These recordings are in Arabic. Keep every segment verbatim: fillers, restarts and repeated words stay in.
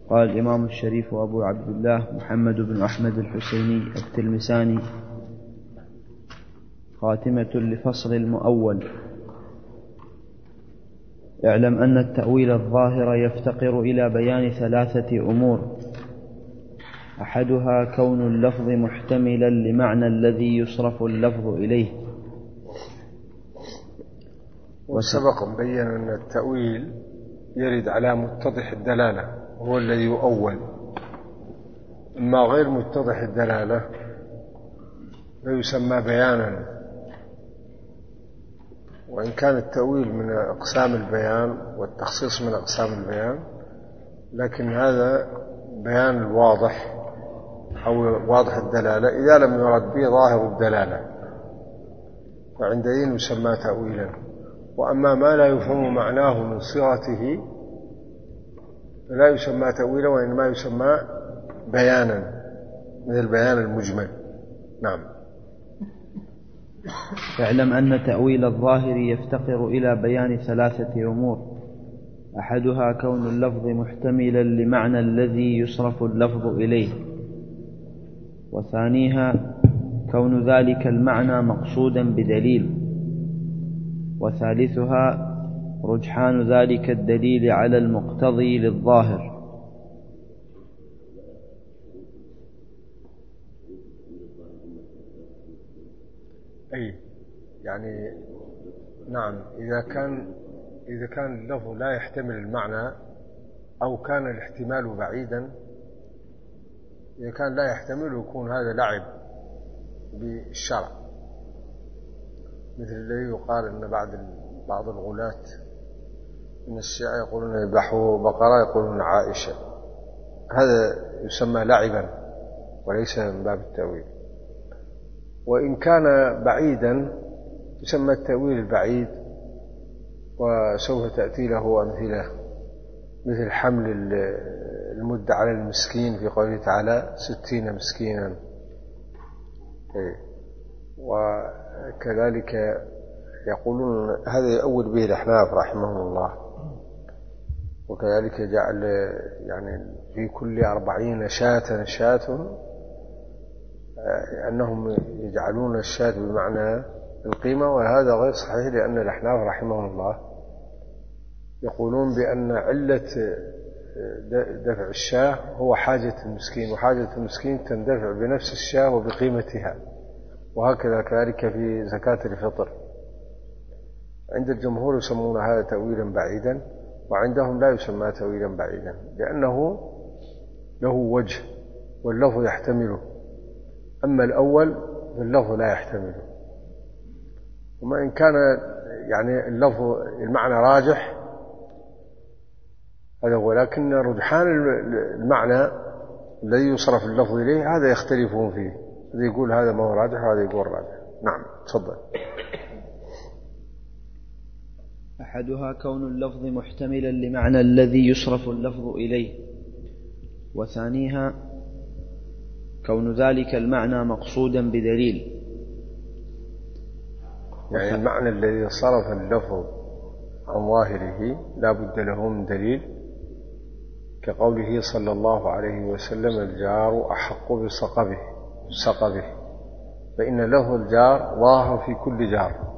قال الإمام الشريف أبو عبد الله محمد بن أحمد الحسيني التلمساني: خاتمة لفصل المؤول. اعلم أن التأويل الظاهر يفتقر إلى بيان ثلاثة أمور: أحدها كون اللفظ محتملا لمعنى الذي يصرف اللفظ إليه. وسبق مبين أن التأويل يرد على متضح الدلالة هو الذي يؤول، أما غير متضح الدلالة لا يسمى بيانا، وإن كان التأويل من أقسام البيان والتخصيص من أقسام البيان، لكن هذا بيان الواضح أو واضح الدلالة إذا لم يرد به ظاهر الدلالة فعندئذ يسمى تأويلا. وأما ما لا يفهم معناه من صيغته فلا يسمى تأويلا، وإنما يسمى بيانا مثل البيان المجمل. نعم. اعلم أن تأويل الظاهر يفتقر إلى بيان ثلاثة أمور: أحدها كون اللفظ محتملا لمعنى الذي يصرف اللفظ إليه، وثانيها كون ذلك المعنى مقصودا بدليل، وثالثها رجحان ذلك الدليل على المقتضي للظاهر. أي يعني نعم، إذا كان إذا كان اللفظ لا يحتمل المعنى أو كان الاحتمال بعيدا، إذا كان لا يحتمل يكون هذا لعب بالشرع، مثل الذي يقال أن بعض بعض الغلاة من الشيعة يقولون يذبحوا بقرة يقولون عائشة، هذا يسمى لعبا وليس من باب التأويل. وإن كان بعيدا يسمى التأويل البعيد، وسوف تأتي له أمثلة مثل حمل المدة على المسكين في قوله تعالى ستين مسكينا، وكذلك يقولون هذا يؤول به الأحناف رحمهم الله. وكذلك جعل يعني في كل أربعين شاة شاة، أنهم يجعلون الشاة بمعنى القيمة، وهذا غير صحيح، لأن الأحناف رحمهم الله يقولون بأن علة دفع الشاة هو حاجة المسكين، وحاجة المسكين تندفع بنفس الشاة وبقيمتها، وهكذا كذلك في زكاة الفطر. عند الجمهور يسمون هذا تأويلا بعيدا، وعندهم لا يسمى تأويلا بعيدا لأنه له وجه واللفظ يحتمله، أما الأول فاللفظ لا يحتمله. وما إن كان يعني اللفظ المعنى راجح هذا، ولكن رجحان المعنى الذي يصرف اللفظ إليه هذا يختلفون فيه، هذا يقول هذا ما هو راجح وهذا يقول راجح. نعم تفضل. أحدها كون اللفظ محتملا لمعنى الذي يصرف اللفظ إليه، وثانيها كون ذلك المعنى مقصودا بدليل. يعني المعنى الذي صرف اللفظ عن ظاهره لا بد له من دليل، كقوله صلى الله عليه وسلم الجار أحق بسقبه سقبه، فإن لفظ الجار ظاهر في كل جار،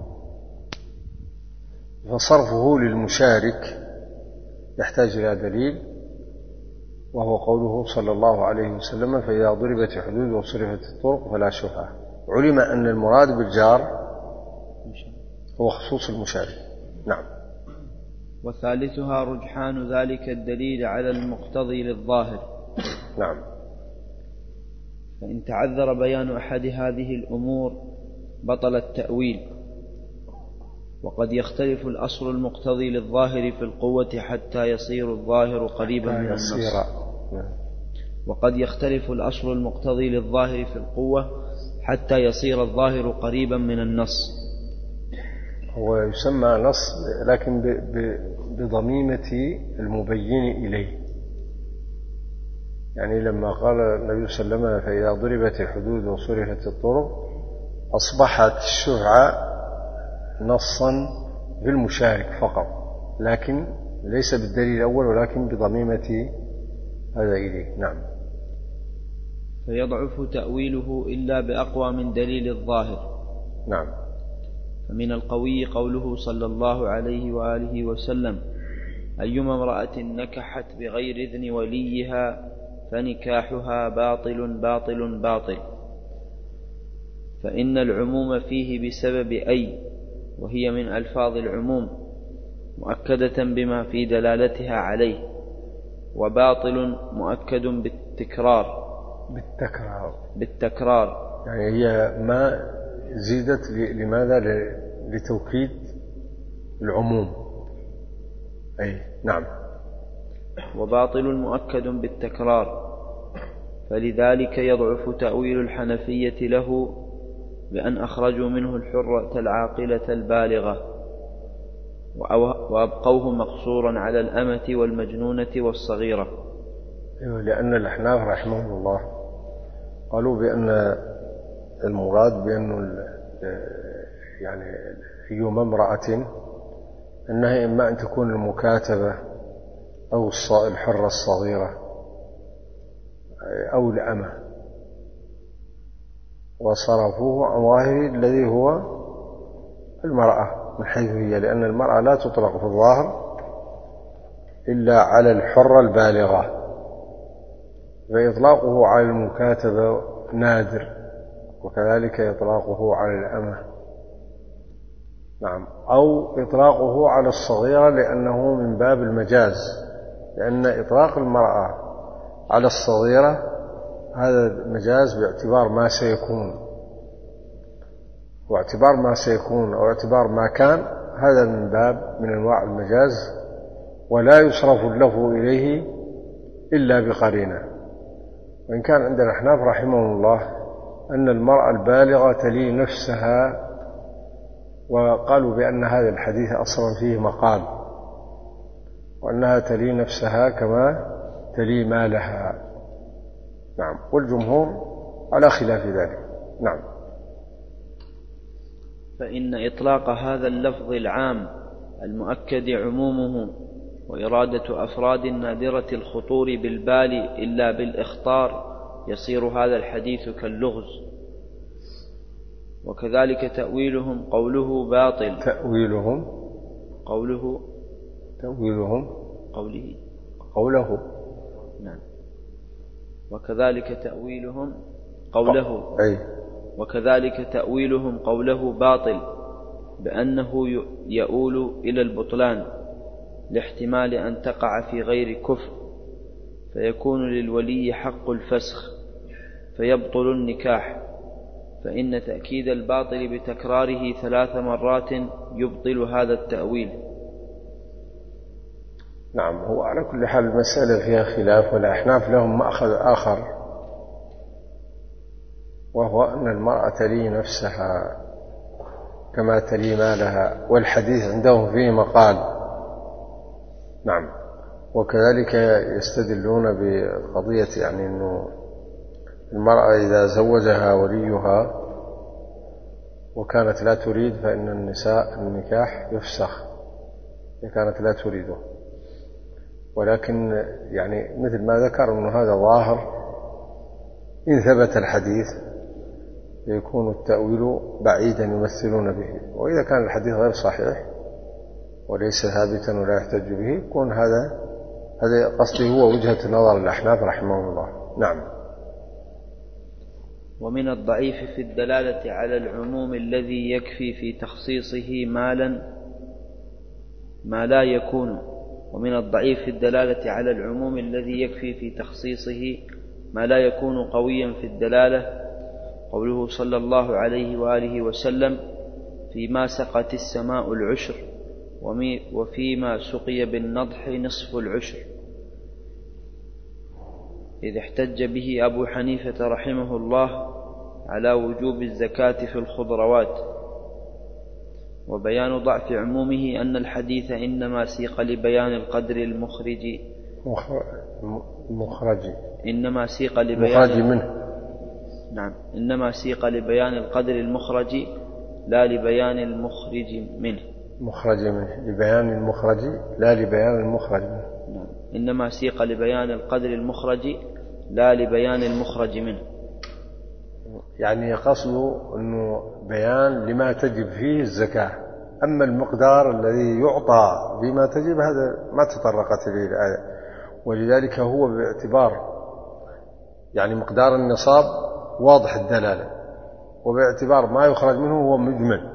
فصرفه للمشارك يحتاج إلى دليل، وهو قوله صلى الله عليه وسلم فإذا ضربت الحدود وصرفت الطرق فلا شبهة. علم أن المراد بالجار هو خصوص المشارك. نعم. وثالثها رجحان ذلك الدليل على المقتضي للظاهر. نعم. فإن تعذر بيان أحد هذه الأمور بطل التأويل. وقد يختلف الأصل المقتضي للظاهر في القوة حتى يصير الظاهر قريبا من النص. وقد يختلف الأصل المقتضي للظاهر في القوة حتى يصير الظاهر قريبا من النص. هو يسمى نص لكن بضميمة المبين إليه، يعني لما قال النبي صلى الله عليه وسلم فإذا ضربت الحدود وصرفت الطرق أصبحت الشفعة نصا بالمشارك فقط، لكن ليس بالدليل الأول ولكن بضميمة هذا إليه. نعم. فيضعف تأويله إلا بأقوى من دليل الظاهر. نعم. فمن القوي قوله صلى الله عليه وآله وسلم: أيما امرأة نكحت بغير إذن وليها فنكاحها باطل باطل باطل. فإن العموم فيه بسبب أي، وهي من ألفاظ العموم مؤكدة بما في دلالتها عليه، وباطل مؤكد بالتكرار بالتكرار بالتكرار يعني هي ما زيدت لماذا؟ لتوكيد العموم. أي نعم. وباطل مؤكد بالتكرار، فلذلك يضعف تأويل الحنفية له بأن أخرجوا منه الحرة العاقلة البالغة وأبقوه مقصورا على الأمة والمجنونة والصغيرة. لأن الأحناف رحمهم الله قالوا بأن المراد بأن يعني أيما امرأة أنها إما أن تكون المكاتبة أو الحرة الصغيرة أو الأمة، وصرفوه عن ظاهره الذي هو المرأة من حيث هي، لأن المرأة لا تطلق في الظاهر إلا على الحرة البالغة، فإطلاقه على المكاتبة نادر، وكذلك إطلاقه على الأمة. نعم. أو إطلاقه على الصغيرة لأنه من باب المجاز، لأن إطلاق المرأة على الصغيرة هذا مجاز باعتبار ما سيكون، واعتبار ما سيكون أو اعتبار ما كان هذا من باب من أنواع المجاز، ولا يصرف اللفظ إليه إلا بقرينة. وإن كان عند الأحناف رحمهم الله أن المرأة البالغة تلي نفسها، وقالوا بأن هذا الحديث أصلا فيه مقال، وأنها تلي نفسها كما تلي مالها. نعم. والجمهور على خلاف ذلك. نعم. فإن إطلاق هذا اللفظ العام المؤكد عمومه وإرادة أفراد نادرة الخطور بالبال إلا بالإخطار يصير هذا الحديث كاللغز. وكذلك تأويلهم قوله باطل تأويلهم قوله تأويلهم قوله قوله نعم. وكذلك تأويلهم قوله أي وكذلك تأويلهم قوله باطل بأنه يؤول إلى البطلان لاحتمال أن تقع في غير كفر، فيكون للولي حق الفسخ فيبطل النكاح، فإن تأكيد الباطل بتكراره ثلاث مرات يبطل هذا التأويل. نعم. هو على كل حال المسألة فيها خلاف، والأحناف لهم مأخذ آخر، وهو أن المرأة تلي نفسها كما تلي مالها، والحديث عندهم فيه مقال. نعم. وكذلك يستدلون بقضية يعني أنه المرأة إذا زوجها وليها وكانت لا تريد فإن النساء النكاح يفسخ إذا كانت لا تريده، ولكن يعني مثل ما ذكر أنه هذا ظاهر، إن ثبت الحديث يكون التأويل بعيدا يمثلون به، وإذا كان الحديث غير صحيح وليس ثابتا ولا يحتج به يكون هذا هذا قصدي هو وجهة نظر الأحناف رحمه الله. نعم. ومن الضعيف في الدلالة على العموم الذي يكفي في تخصيصه مالا ما لا يكون ومن الضعيف في الدلالة على العموم الذي يكفي في تخصيصه ما لا يكون قويا في الدلالة قوله صلى الله عليه وآله وسلم: فيما سقت السماء العشر وفيما سقي بالنضح نصف العشر، إذ احتج به أبو حنيفة رحمه الله على وجوب الزكاة في الخضروات. وبيان ضعف عمومه أن الحديث إنما سيق لبيان القدر المخرج مخرج إنما سيق لبيان مخرج منه نعم إنما سيق لبيان القدر المخرج لا لبيان المخرج منه مخرج منه لبيان المخرج لا لبيان المخرج منه. نعم. إنما سيق لبيان القدر المخرج لا لبيان المخرج منه. يعني قصده أنه بيان لما تجب فيه الزكاة، أما المقدار الذي يعطى بما تجب هذا ما تطرقت إليه الآية، ولذلك هو باعتبار يعني مقدار النصاب واضح الدلالة، وباعتبار ما يخرج منه هو مجمل.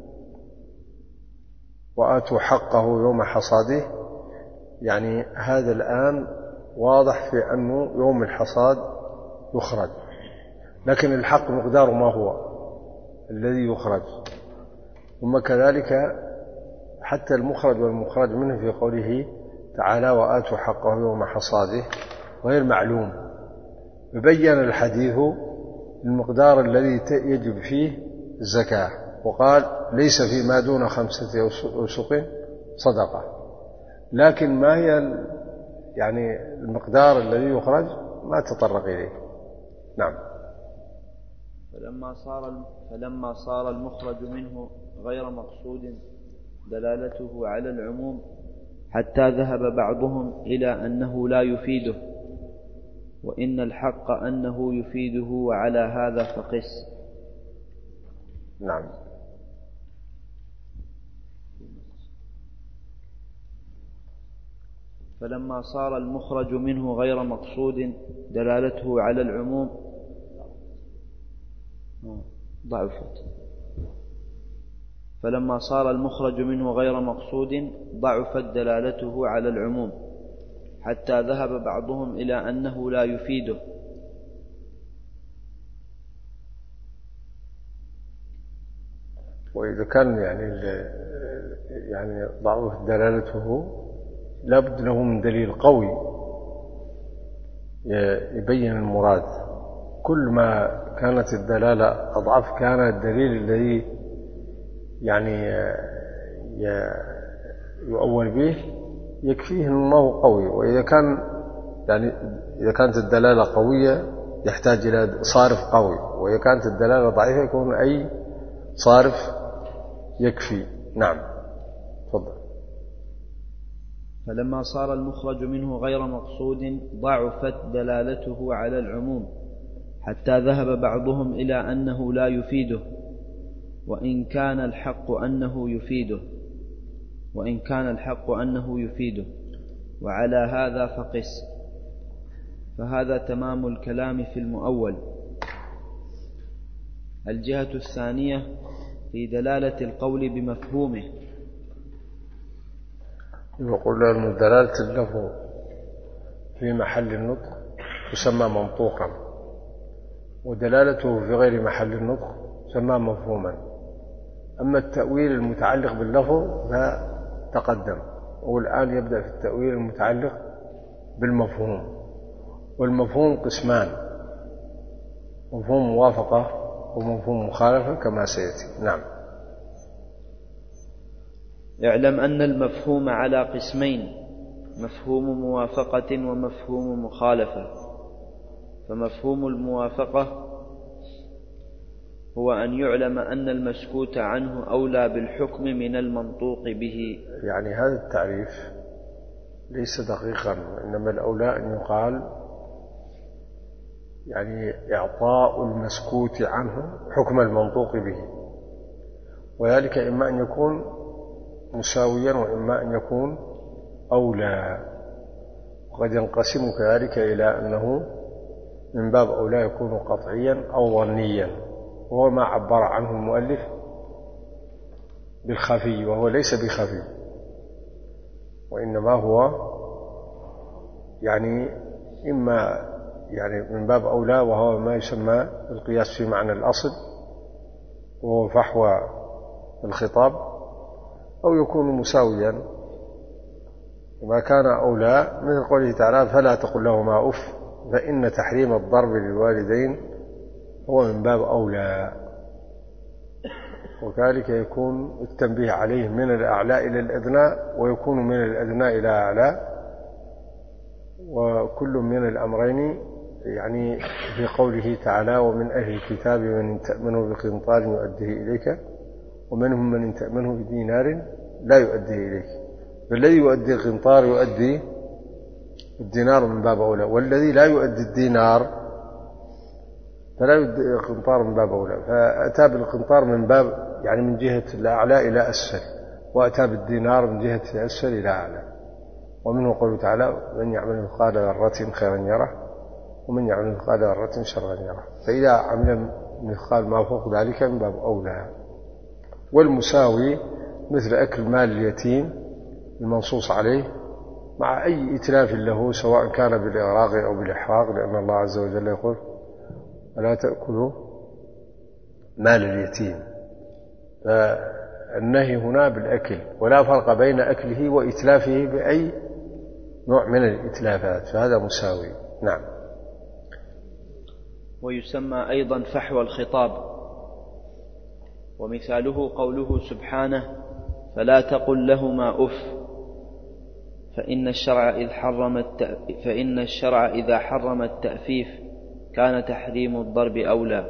وآتوا حقه يوم حصاده، يعني هذا الآن واضح في أنه يوم الحصاد يخرج، لكن الحق مقدار ما هو الذي يخرج. ثم كذلك حتى المخرج والمخرج منه في قوله تعالى وآتوا حقه يوم حصاده غير معلوم، ببين الحديث المقدار الذي يجب فيه الزكاة، وقال ليس فيما دون خمسة أوسق صدقة، لكن ما هي يعني المقدار الذي يخرج ما تطرق إليه. نعم. فلما صار فلما صار المخرج منه غير مقصود دلالته على العموم حتى ذهب بعضهم إلى أنه لا يفيده، وإن الحق أنه يفيده، وعلى هذا فقس. نعم. فلما صار المخرج منه غير مقصود دلالته على العموم ضعفت فلما صار المخرج منه غير مقصود ضعفت دلالته على العموم حتى ذهب بعضهم إلى أنه لا يفيده، وإذا كان يعني يعني ضعف دلالته لابد له من دليل قوي يبين المراد. كل ما كانت الدلالة أضعف كان الدليل الذي يعني يؤول به يكفيه أنه قوي، وإذا كان يعني إذا كانت الدلالة قوية يحتاج إلى صارف قوي، وإذا كانت الدلالة ضعيفة يكون أي صارف يكفي. نعم. تفضل. فلما صار المخرج منه غير مقصود ضعفت دلالته على العموم حتى ذهب بعضهم إلى أنه لا يفيده، وإن كان الحق أنه يفيده وإن كان الحق أنه يفيده وعلى هذا فقس. فهذا تمام الكلام في المؤول. الجهة الثانية في دلالة القول بمفهومه. يقول أن دلالة اللفظ في محل النطق تسمى منطوقا، ودلالته في غير محل النطق تسمى مفهوما. أما التأويل المتعلق باللفظ فتقدم، والآن يبدأ في التأويل المتعلق بالمفهوم. والمفهوم قسمان: مفهوم موافقة ومفهوم مخالفة كما سيأتي. نعم. اعلم أن المفهوم على قسمين: مفهوم موافقة ومفهوم مخالفة. فمفهوم الموافقة هو أن يعلم أن المسكوت عنه أولى بالحكم من المنطوق به. يعني هذا التعريف ليس دقيقا، إنما الأولى أن يقال يعني إعطاء المسكوت عنه حكم المنطوق به، وذلك إما أن يكون مساويا وإما أن يكون أولى. وقد ينقسم كذلك إلى أنه من باب أولى يكون قطعيا أو ظنيا، وهو ما عبر عنه المؤلف بالخفي، وهو ليس بخفي، وإنما هو يعني إما يعني من باب أولى، وهو ما يسمى القياس في معنى الأصل وهو فحوى الخطاب، أو يكون مساويا وما كان أولى، مثل قوله تعالى: فلا تقل لهما أف فإن تحريم الضرب للوالدين هو من باب أولى. وكذلك يكون التنبيه عليه من الأعلى إلى الأدنى، ويكون من الأدنى إلى أعلى، وكل من الأمرين يعني في قوله تعالى: ومن أهل الكتاب من تأمنه بقنطار يؤديه إليك ومنهم من تأمنه بدينار لا يؤديه إليك. فالذي يؤدي القنطار يؤدي الدينار من باب أولى، والذي لا يؤدي الدينار فلا يؤدي القنطار من باب أولى، فأتى بالقنطار من باب يعني من جهة الأعلى إلى أسفل، وأتى بالدينار من جهة أسفل إلى أعلى. ومنه قوله تعالى: من يعمل مثقال ذرة خيرا يره ومن يعمل مثقال ذرة شرا يره. فإذا عمل مثقال ما فوق ذلك من باب أولى. والمساوي مثل أكل مال اليتيم المنصوص عليه مع أي إتلاف له، سواء كان بالإغراق أو بالإحراق، لأن الله عز وجل يقول: ولا تأكلوا مال اليتيم. فالنهي هنا بالأكل، ولا فرق بين أكله وإتلافه بأي نوع من الإتلافات، فهذا مساوي. نعم. ويسمى أيضا فحوى الخطاب، ومثاله قوله سبحانه: فلا تقل لهما أف، فإن الشرع إذ حرم التأفيف فإن الشرع إذا حرم التأفيف كان تحريم الضرب أولى.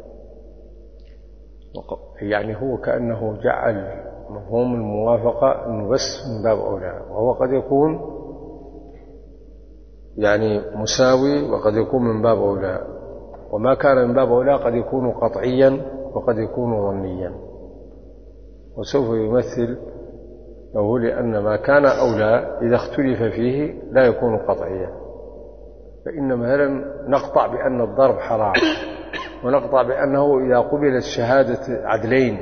يعني هو كأنه جعل مفهوم الموافقة أنه بس من باب أولى، وهو قد يكون يعني مساوي وقد يكون من باب أولى، وما كان من باب أولى قد يكون قطعيا وقد يكون ظنيا. وسوف يمثل له، لأن ما كان أولى إذا اختلف فيه لا يكون قطعيا. فإن مثلا نقطع بأن الضرب حرام، ونقطع بأنه إذا قبلت شهادة عدلين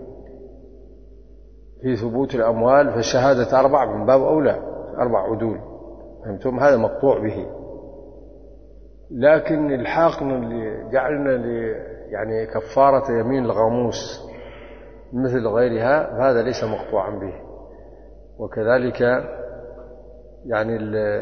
في ثبوت الأموال فشهادة أربع من باب أولى، أربع عدول، فهمتم؟ هذا مقطوع به. لكن الحاقنا اللي جعلنا يعني كفارة يمين الغموس مثل غيرها فهذا ليس مقطوعا به. وكذلك يعني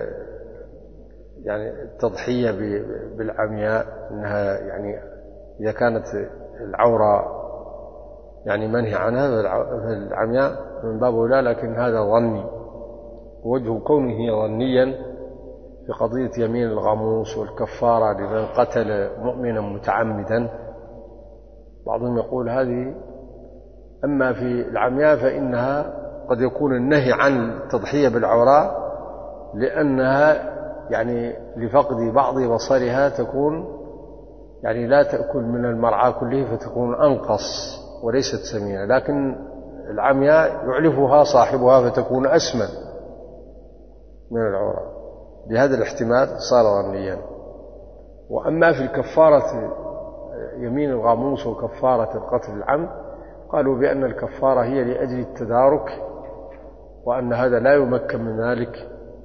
يعني التضحية بالعمياء، إنها يعني إذا كانت العورة يعني منهي عنها فالعمياء من باب أولى، لكن هذا ظني. وجه كونه ظنيا في قضية يمين الغموس والكفارة لمن قتل مؤمنا متعمدا، بعضهم يقول هذه أما في العمياء فإنها قد يكون النهي عن التضحية بالعوراء لأنها يعني لفقد بعض بصرها تكون يعني لا تأكل من المرعى كله فتكون أنقص وليست سمينة، لكن العمياء يعلفها صاحبها فتكون أسمن من العوراء. بهذا الاحتمال صار ظنيا. وأما في الكفارة يمين الغاموس وكفارة القتل العمد قالوا بأن الكفارة هي لأجل التدارك، وأن هذا لا يمكن من ذلك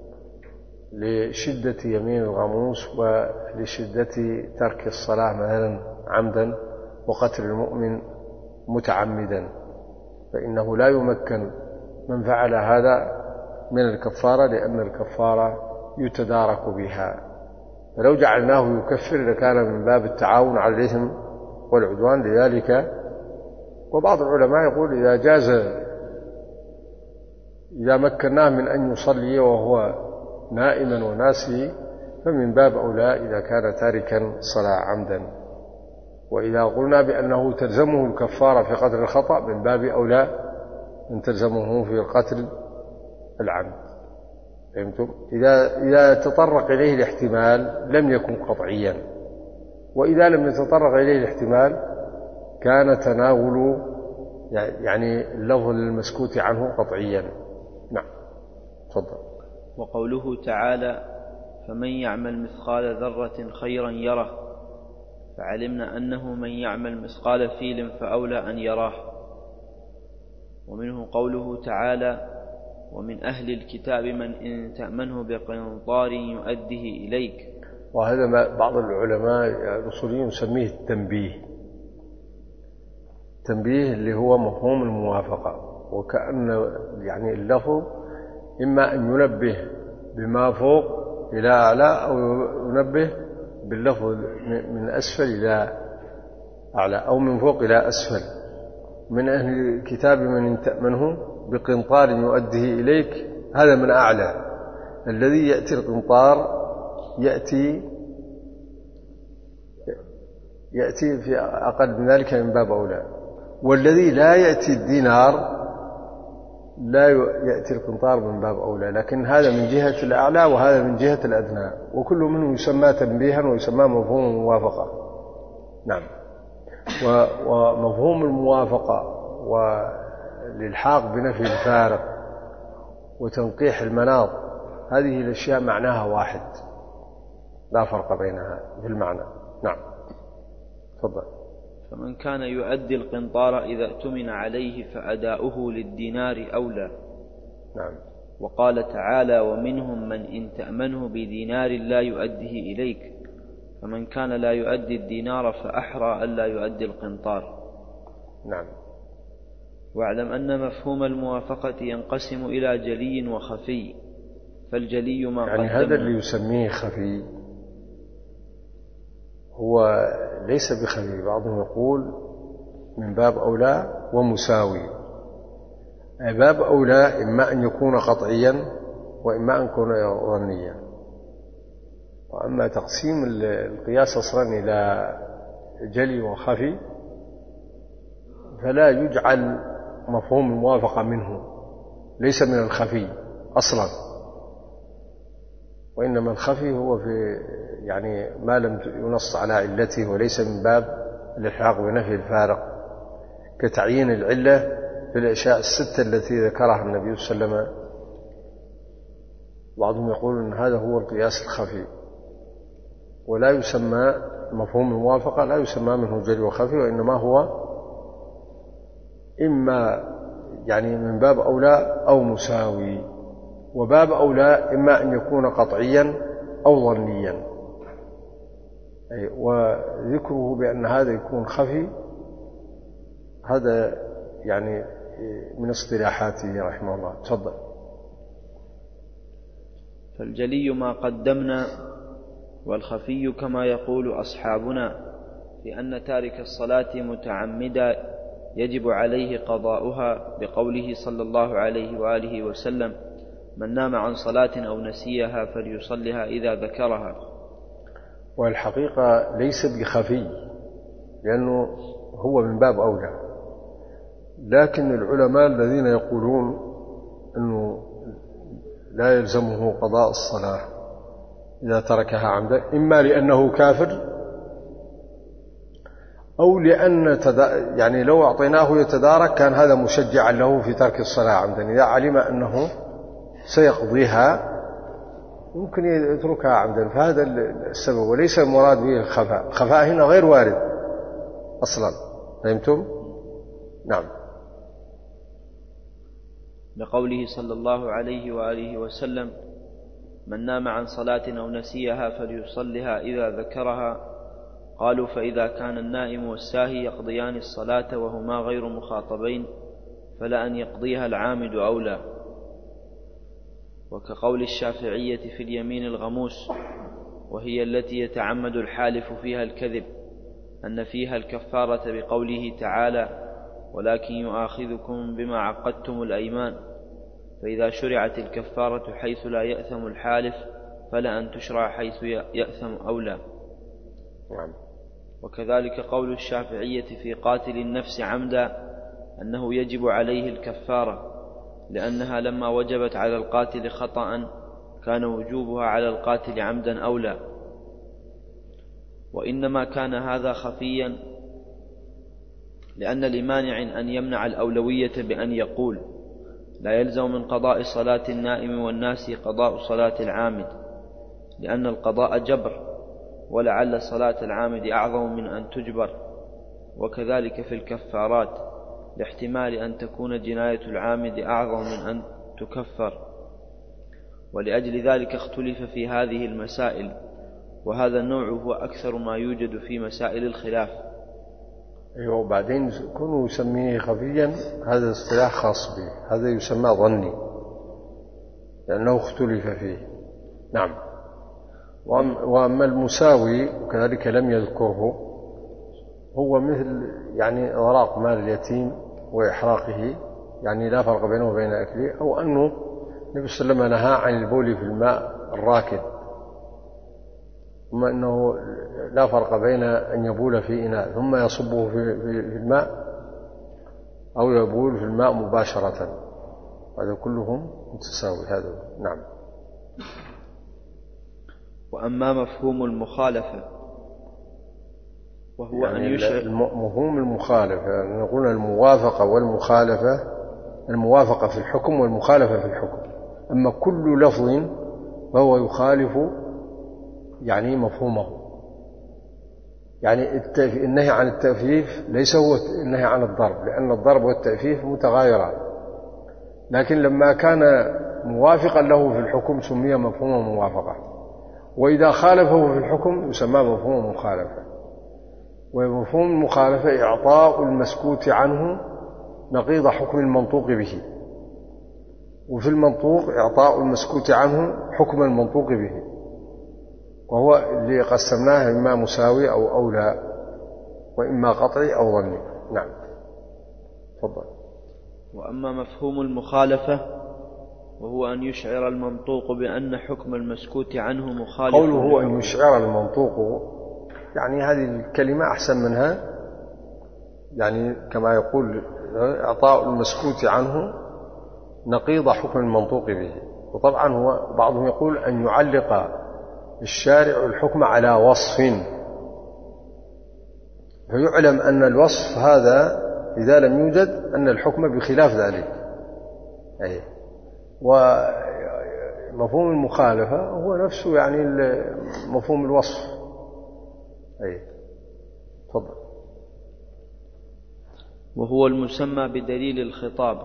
لشدة يمين الغموس ولشدة ترك الصلاة مثلا عمدا وقتل المؤمن متعمدا، فإنه لا يمكن من فعل هذا من الكفارة، لأن الكفارة يتدارك بها. فلو جعلناه يكفر لكان من باب التعاون على الإثم والعدوان. لذلك وبعض العلماء يقول إذا جاز إذا مكناه من أن يصلي وهو نائما وناسي فمن باب أولى إذا كان تاركا صلاة عمدا. وإذا قلنا بأنه تلزمه الكفارة في قتل الخطأ من باب أولى أن تلزمه في القتل العمد. فهمتم؟ إذا إذا تطرق إليه الاحتمال لم يكن قطعيا، وإذا لم يتطرق إليه الاحتمال كان تناول يعني اللفظ المسكوت عنه قطعيا. نعم. تفضل. وقوله تعالى: فمن يعمل مثقال ذرة خيرا يره، فعلمنا أنه من يعمل مثقال فيل فأولى أن يراه. ومنه قوله تعالى: ومن أهل الكتاب من إن تأمنه بقنطار يؤديه إليك. وهذا ما بعض العلماء الأصوليين يسميه التنبيه. التنبيه اللي هو مفهوم الموافقة، وكأن يعني اللفظ إما أن ينبه بما فوق إلى أعلى أو ينبه باللفظ من أسفل إلى أعلى أو من فوق إلى أسفل. من أهل الكتاب من إن تأمنه بقنطار يؤديه إليك، هذا من أعلى. الذي يأتي القنطار يأتي يأتي في أقل من ذلك من باب أولى. والذي لا يأتي الدينار لا يأتي القنطار من باب أولى، لكن هذا من جهة الأعلى وهذا من جهة الأدنى، وكل منه يسمى تنبيها ويسمى مفهوم الموافقة. نعم. ومفهوم الموافقة والإلحاق بنفي الفارق وتنقيح المناط، هذه الأشياء معناها واحد، لا فرق بينها في المعنى. نعم. تفضل. فمن كان يؤدي القنطار إذا اؤتمن عليه فأداؤه للدينار أولى. نعم. وقال تعالى: ومنهم من إن تأمنه بدينار لا يؤديه إليك، فمن كان لا يؤدي الدينار فأحرى ألا يؤدي القنطار. نعم. واعلم أن مفهوم الموافقة ينقسم إلى جلي وخفي، فالجلي ما يعني هذا اللي يسميه خفي هو ليس بخفي، بعضهم يقول من باب أولى ومساوي. باب أولى إما أن يكون قطعيا وإما أن يكون ظنيا. وأما تقسيم القياس أصلا إلى جلي وخفي فلا يجعل مفهوم الموافقة منه، ليس من الخفي أصلا، وإنما الخفي هو في يعني ما لم ينص على علته، وليس من باب الإلحاق بنفي الفارق، كتعيين العلة في الأشياء الستة التي ذكرها النبي صلى الله عليه وسلم. بعضهم يقول أن هذا هو القياس الخفي، ولا يسمى مفهوم الموافقة، لا يسمى منه جلي وخفي، وإنما هو إما يعني من باب أولى أو مساوي. وباب أولى إما أن يكون قطعيا أو ظنيا، وذكره بأن هذا يكون خفي هذا يعني من اصطلاحاته رحمه الله. تفضل. فالجلي ما قدمنا، والخفي كما يقول أصحابنا في أن تارك الصلاة متعمدا يجب عليه قضاؤها، بقوله صلى الله عليه وآله وسلم: من نام عن صلاة أو نسيها فليصلها إذا ذكرها. والحقيقة ليس بخفي، لأنه هو من باب أولى، لكن العلماء الذين يقولون أنه لا يلزمه قضاء الصلاة إذا تركها عمدا، إما لأنه كافر أو لأن تدا... يعني لو أعطيناه يتدارك كان هذا مشجعا له في ترك الصلاة عمدا. إذا علم أنه سيقضيها يمكن يتركها عمدا، فهذا السبب، وليس المراد به الخفاء. الخفاء هنا غير وارد أصلا. فهمتم؟ نعم. لقوله صلى الله عليه وآله وسلم: من نام عن صلاة أو نسيها فليصلها إذا ذكرها. قالوا: فإذا كان النائم والساهي يقضيان الصلاة وهما غير مخاطبين فلأن يقضيها العامد أولى. وكقول الشافعية في اليمين الغموس، وهي التي يتعمد الحالف فيها الكذب، أن فيها الكفارة بقوله تعالى: ولكن يؤاخذكم بما عقدتم الأيمان، فإذا شرعت الكفارة حيث لا يأثم الحالف فلأن تشرع حيث يأثم أولى. وكذلك قول الشافعية في قاتل النفس عمدا أنه يجب عليه الكفارة، لأنها لما وجبت على القاتل خطأ كان وجوبها على القاتل عمدا أولى. وإنما كان هذا خفيا لأن لمانع أن يمنع الأولوية بأن يقول: لا يلزم من قضاء صلاة النائم والناس قضاء صلاة العامد، لأن القضاء جبر، ولعل صلاة العامد أعظم من أن تجبر. وكذلك في الكفارات، لاحتمال أن تكون جناية العامد أعظم من أن تكفر. ولأجل ذلك اختلف في هذه المسائل، وهذا النوع هو أكثر ما يوجد في مسائل الخلاف. أيوة. وبعدين كونه يسميه خفيا هذا اصطلاح خاص به، هذا يسمى ظني لأنه اختلف فيه. نعم. وأما المساوي وكذلك لم يذكره، هو مثل يعني إغراق مال اليتيم وإحراقه، يعني لا فرق بينه وبين أكله، أو أنه النبي صلى الله عليه وسلم نهى عن البول في الماء الراكد، ثم أنه لا فرق بين أن يبول في إناء ثم يصبه في الماء أو يبول في الماء مباشرة. هذا كلهم متساوي. هذا نعم. وأما مفهوم المخالفة وهو يعني أن يشعر مفهوم المخالفة، يعني نقول الموافقة والمخالفة، الموافقة في الحكم والمخالفة في الحكم. أما كل لفظ فهو يخالف يعني مفهومه. يعني النهي عن التأفيف ليس هو النهي عن الضرب، لأن الضرب والتأفيف متغايران، لكن لما كان موافقا له في الحكم سمي مفهوم الموافقة، وإذا خالفه في الحكم يسمى مفهوم المخالفة. ومفهوم المخالفة إعطاء المسكوت عنه نقيض حكم المنطوق به، وفي المنطوق إعطاء المسكوت عنه حكم المنطوق به، وهو اللي قسمناه إما مساوي أو أولى، وإما قطعي أو ظني. نعم تفضل. وأما مفهوم المخالفة وهو أن يشعر المنطوق بأن حكم المسكوت عنه مخالف. قوله أن يشعر المنطوق، يعني هذه الكلمة أحسن منها، يعني كما يقول إعطاء المسكوت عنه نقيض حكم المنطوق به. وطبعا هو بعضهم يقول أن يعلق الشارع الحكم على وصف، فيعلم أن الوصف هذا إذا لم يوجد أن الحكم بخلاف ذلك. أي ومفهوم المخالفة هو نفسه يعني مفهوم الوصف. أي تفضل. وهو المسمى بدليل الخطاب،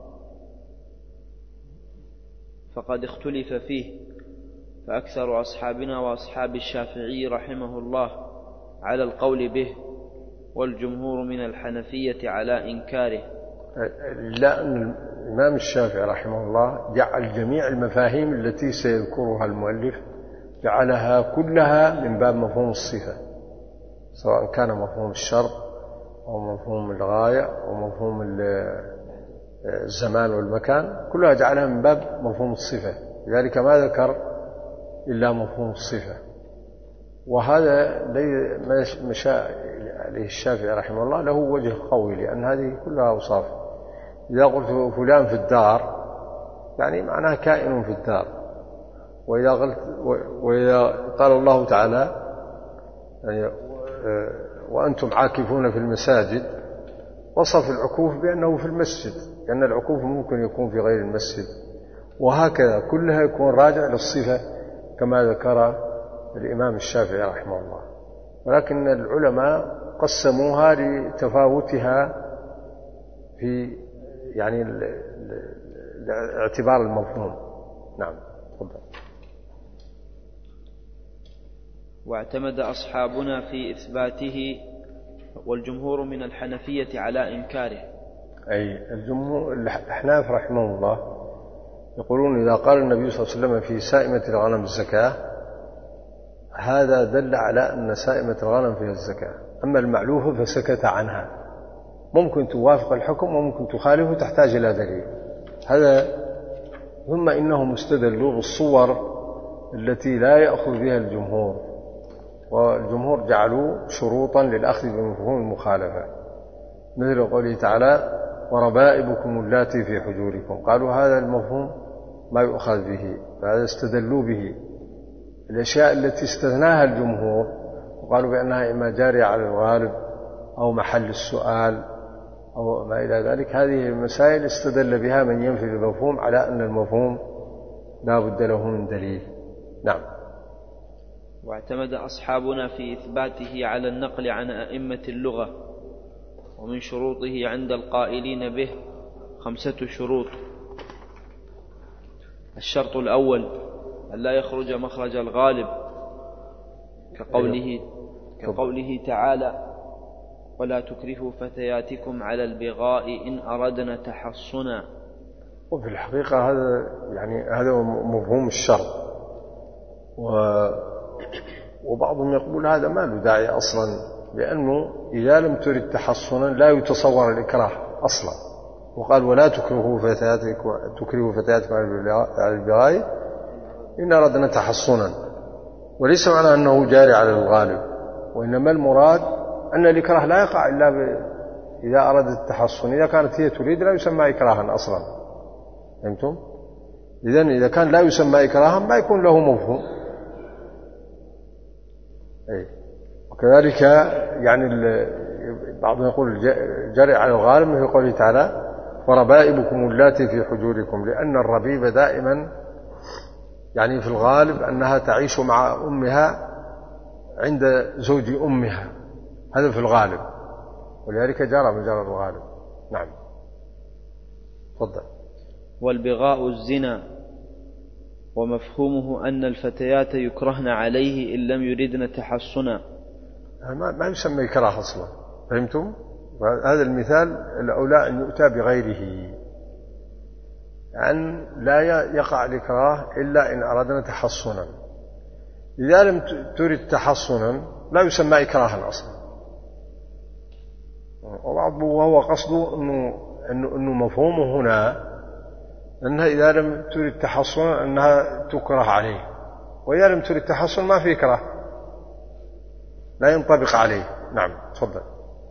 فقد اختلف فيه، فأكثر أصحابنا وأصحاب الشافعي رحمه الله على القول به، والجمهور من الحنفية على إنكاره. لا، الإمام الشافعي رحمه الله جعل جميع المفاهيم التي سيذكرها المؤلف جعلها كلها من باب مفهوم الصفة، سواء كان مفهوم الشرط أو مفهوم الغاية أو مفهوم الزمان والمكان، كلها جعلها من باب مفهوم الصفة، لذلك ما ذكر إلا مفهوم الصفة. وهذا مشى عليه الشافعي رحمه الله له وجه قوي، لأن هذه كلها أوصاف. إذا قلت فلان في الدار يعني معناه كائن في الدار، وإذا قلت وإذا قال الله تعالى يعني وأنتم عاكفون في المساجد، وصف العكوف بأنه في المسجد، لأن العكوف ممكن يكون في غير المسجد، وهكذا كلها يكون راجع للصفة كما ذكر الإمام الشافعي رحمه الله. ولكن العلماء قسموها لتفاوتها في يعني اعتبار المفهوم. نعم تفضل. واعتمد أصحابنا في إثباته والجمهور من الحنفية على إنكاره. أي الجمهور الأحناف رحمه الله يقولون إذا قال النبي صلى الله عليه وسلم في سائمة الغنم الزكاة، هذا دل على أن سائمة الغنم فيها الزكاة، أما المعلوفة فسكت عنها. ممكن توافق الحكم وممكن تخالفه، تحتاج إلى دليل. هذا ثم إنهم استدلوا بالصور التي لا يأخذ بها الجمهور، والجمهور جعلوا شروطا للأخذ بمفهوم المخالفة، مثل قوله تعالى وربائبكم اللاتي في حجوركم، قالوا هذا المفهوم ما يؤخذ به، فهذا استدلوا به. الأشياء التي استثناها الجمهور وقالوا بأنها إما جارية على الغالب أو محل السؤال أو ما إلى ذلك، هذه المسائل استدل بها من ينفي المفهوم على أن المفهوم لا بد له من دليل. نعم. واعتمد أصحابنا في إثباته على النقل عن أئمة اللغة، ومن شروطه عند القائلين به خمسة شروط. الشرط الأول أن لا يخرج مخرج الغالب، كقوله, كقوله تعالى ولا تكرهوا فتياتكم على البغاء إن أردنا تحصنا. وفي الحقيقة هذا يعني هذا مفهوم الشرط، و وبعضهم يقول هذا ما له داعي أصلا، لأنه إذا لم ترد تحصنا لا يتصور الإكراه أصلا. وقال ولا تكرهوا فتياتكم تكرهوا فتياتكم على البغاء إن أردنا تحصنا، وليس معنى أنه جاري على الغالب، وإنما المراد أن الإكراه لا يقع إلا ب... إذا أردت التحصن. إذا كانت هي تريد لا يسمى إكراها أصلا، فهمتم؟ إذن إذا كان لا يسمى إكراها ما يكون له مفهوم. أي. وكذلك يعني بعضهم يقول جري على الغالب في قوله تعالى وربائبكم اللاتي في حجوركم، لأن الربيبة دائما يعني في الغالب أنها تعيش مع أمها عند زوج أمها، هذا في الغالب، ولذلك جرى من جرى الغالب. نعم تفضل. والبغاء الزنا ومفهومه أن الفتيات يكرهن عليه إن لم يردن تحصنا. ما يسمى إكراه أصلا، فهمتم؟ هذا المثال الأولى أن يؤتى بغيره، أن لا يقع الإكراه إلا إن أردنا تحصنا. إذا لم ترد تحصنا لا يسمى إكراها أصلا. وهو قصده أنه, أنه مفهومه هنا أنها إذا لم ترد تحصنا أنها تكره عليه، وإذا لم ترد تحصن ما في إكراه، لا ينطبق عليه. نعم تفضل.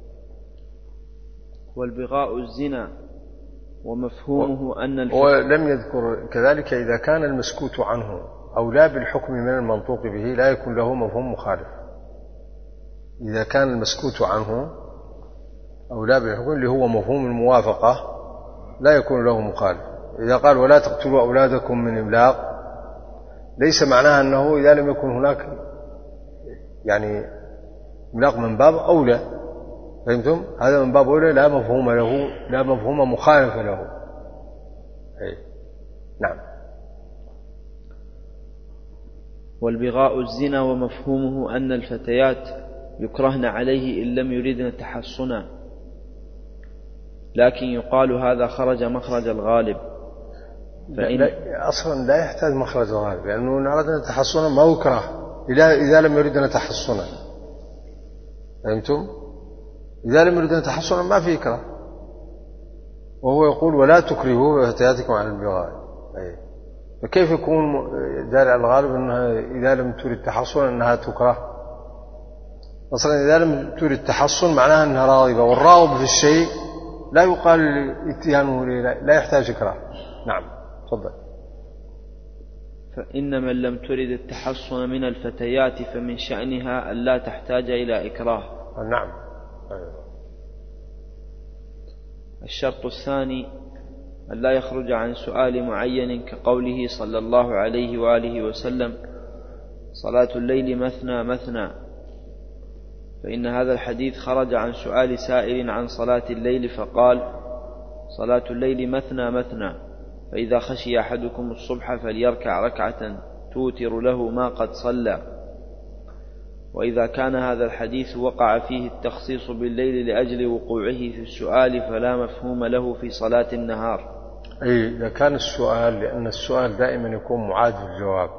والبغاء الزنا ومفهومه أن الفتح. ولم يذكر كذلك إذا كان المسكوت عنه أولى بالحكم من المنطوق به لا يكون له مفهوم مخالف. إذا كان المسكوت عنه أولى بالحكم اللي هو مفهوم الموافقة لا يكون له مخالف. إذا قال ولا تقتلوا أولادكم من إملاق ليس معناها أنه إذا لم يكن هناك يعني إملاق من باب أولى، فهمتم؟ هذا من باب أولى لا مفهوم له، لا مفهوم مخالف له. أي. نعم. والبغاء الزنا ومفهومه أن الفتيات يكرهن عليه إن لم يردن تحصنا، لكن يقال هذا خرج مخرج الغالب. فإن لا أصلا لا يحتاج مخرج الغالب، لأنه إن أردنا تحصنا ما يكره إذا لم يردنا تحصنا، فهمتم؟ إذا لم يردنا تحصنا ما في إكراه، وهو يقول ولا تكرهوا فتياتكم على البغاء. فكيف يكون جاري على الغالب أنها إذا لم ترد تحصنا أنها تكره؟ أصلا إذا لم ترد تحصن معناها أنها راغبة، والراغب في الشيء لا يقال اتيانه لا يحتاج إكراه. نعم تفضل. فإن من لم ترد التحصن من الفتيات فمن شأنها أن لا تحتاج إلى إكراه. نعم. الشرط الثاني أن لا يخرج عن سؤال معين كقوله صلى الله عليه وآله وسلم صلاة الليل مثنى مثنى، فإن هذا الحديث خرج عن سؤال سائل عن صلاة الليل فقال صلاة الليل مثنى مثنى، فإذا خشي أحدكم الصبح فليركع ركعة توتر له ما قد صلى. وإذا كان هذا الحديث وقع فيه التخصيص بالليل لأجل وقوعه في السؤال فلا مفهوم له في صلاة النهار. أي إذا كان السؤال، لأن السؤال دائما يكون معاد في الجواب.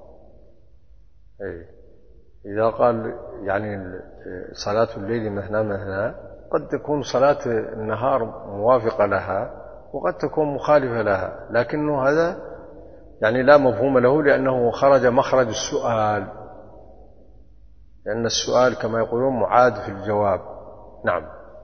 أي إذا قال يعني صلاة الليل مثنى مثنى قد تكون صلاة النهار موافقة لها وقد تكون مخالفة لها، لكنه هذا يعني لا مفهوم له لأنه خرج مخرج السؤال، لأن السؤال كما يقولون معاد في الجواب. نعم.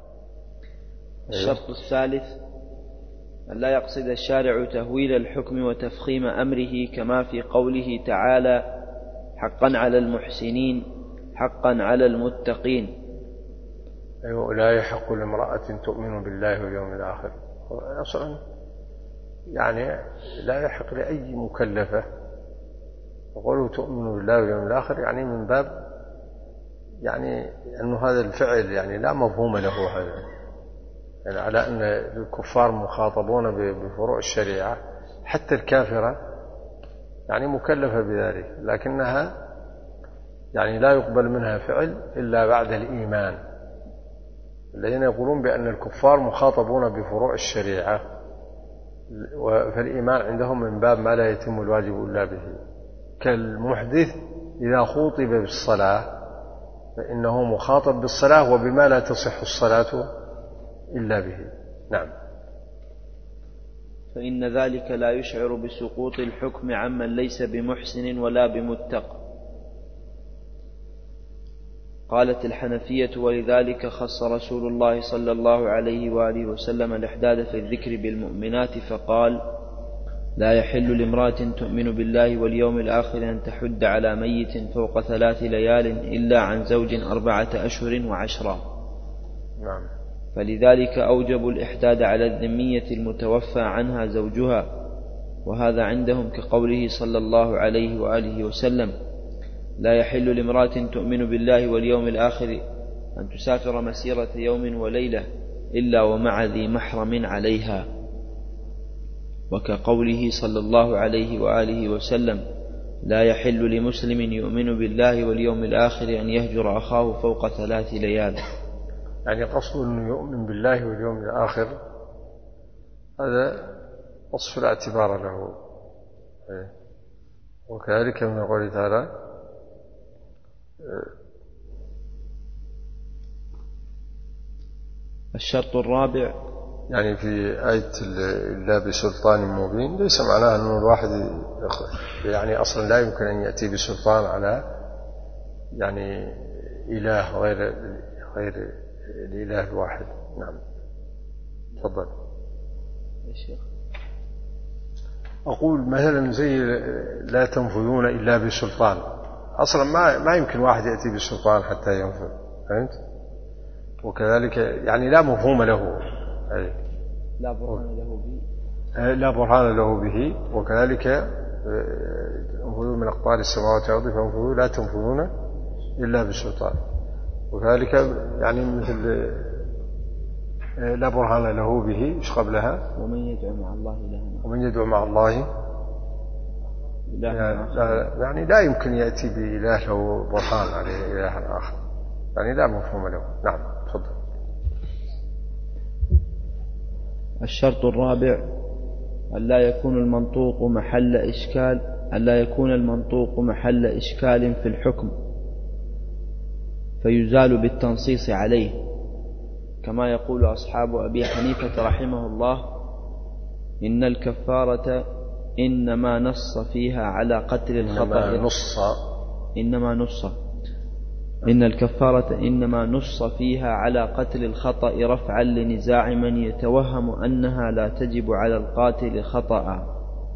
الشرط الثالث أن لا يقصد الشارع تهويل الحكم وتفخيم أمره كما في قوله تعالى حقا على المحسنين حقا على المتقين. أيوة لا يحق لامرأة تؤمن بالله واليوم الآخر، أصلا يعني لا يحق لأي مكلفة، وقوله تؤمن بالله واليوم الآخر يعني من باب يعني أنه هذا الفعل يعني لا مفهوم له هذا، يعني على أن الكفار مخاطبون بفروع الشريعة، حتى الكافرة يعني مكلفة بذلك، لكنها يعني لا يقبل منها فعل إلا بعد الإيمان. الذين يقولون بأن الكفار مخاطبون بفروع الشريعة، فالإيمان عندهم من باب ما لا يتم الواجب إلا به، كالمحدث إذا خوطب بالصلاة فإنه مخاطب بالصلاة وبما لا تصح الصلاة إلا به. نعم. فإن ذلك لا يشعر بسقوط الحكم عمن ليس بمحسن ولا بمتق. قالت الحنفية ولذلك خص رسول الله صلى الله عليه وآله وسلم الإحداد في الذكر بالمؤمنات فقال لا يحل لامرأة تؤمن بالله واليوم الآخر أن تحد على ميت فوق ثلاث ليال إلا عن زوج أربعة أشهر وعشرا. نعم. فلذلك أوجبوا الإحداد على الذمية المتوفى عنها زوجها، وهذا عندهم كقوله صلى الله عليه وآله وسلم: لا يحل لامرأة تؤمن بالله واليوم الآخر أن تسافر مسيرة يوم وليلة إلا ومع ذي محرم عليها، وكقوله صلى الله عليه وآله وسلم: لا يحل لمسلم يؤمن بالله واليوم الآخر أن يهجر أخاه فوق ثلاث ليال. يعني قصده أنه يؤمن بالله واليوم الآخر، هذا وصف لا اعتبار له. وكذلك من قوله تعالى: الشرط الرابع، يعني في آية إلا بسلطان مبين، ليس معناه أنه الواحد يعني أصلا لا يمكن أن يأتي بسلطان على يعني إله غير غير الإله الواحد. نعم. تفضل يا شيخ. أقول مثلا زي لا تنفذون إلا بسلطان، أصلا ما ما يمكن واحد يأتي بسلطان حتى ينفذ، فهمت؟ وكذلك يعني لا مفهوم له، أي لا برهان له به لا برهان له به. وكذلك انفذوا من أقطار السماوات والأرض فانفذوا لا تنفذون إلا بسلطان. وكذلك يعني مثل لا برهان له به، إيش قبلها؟ ومن يدعو مع الله إلها ومن يدعو مع الله يعني لا يمكن يأتي بإله له برهان عليه إله آخر، يعني لا مفهوم له. نعم. تفضل. الشرط الرابع أن لا يكون المنطوق محل إشكال أن لا يكون المنطوق محل إشكال في الحكم فيزال بالتنصيص عليه، كما يقول أصحاب أبي حنيفة رحمه الله: إن الكفارة إنما نص فيها على قتل الخطأ إنما نص إنما نص إن الكفارة إنما نص فيها على قتل الخطأ رفعا لنزاع من يتوهم أنها لا تجب على القاتل خطأ،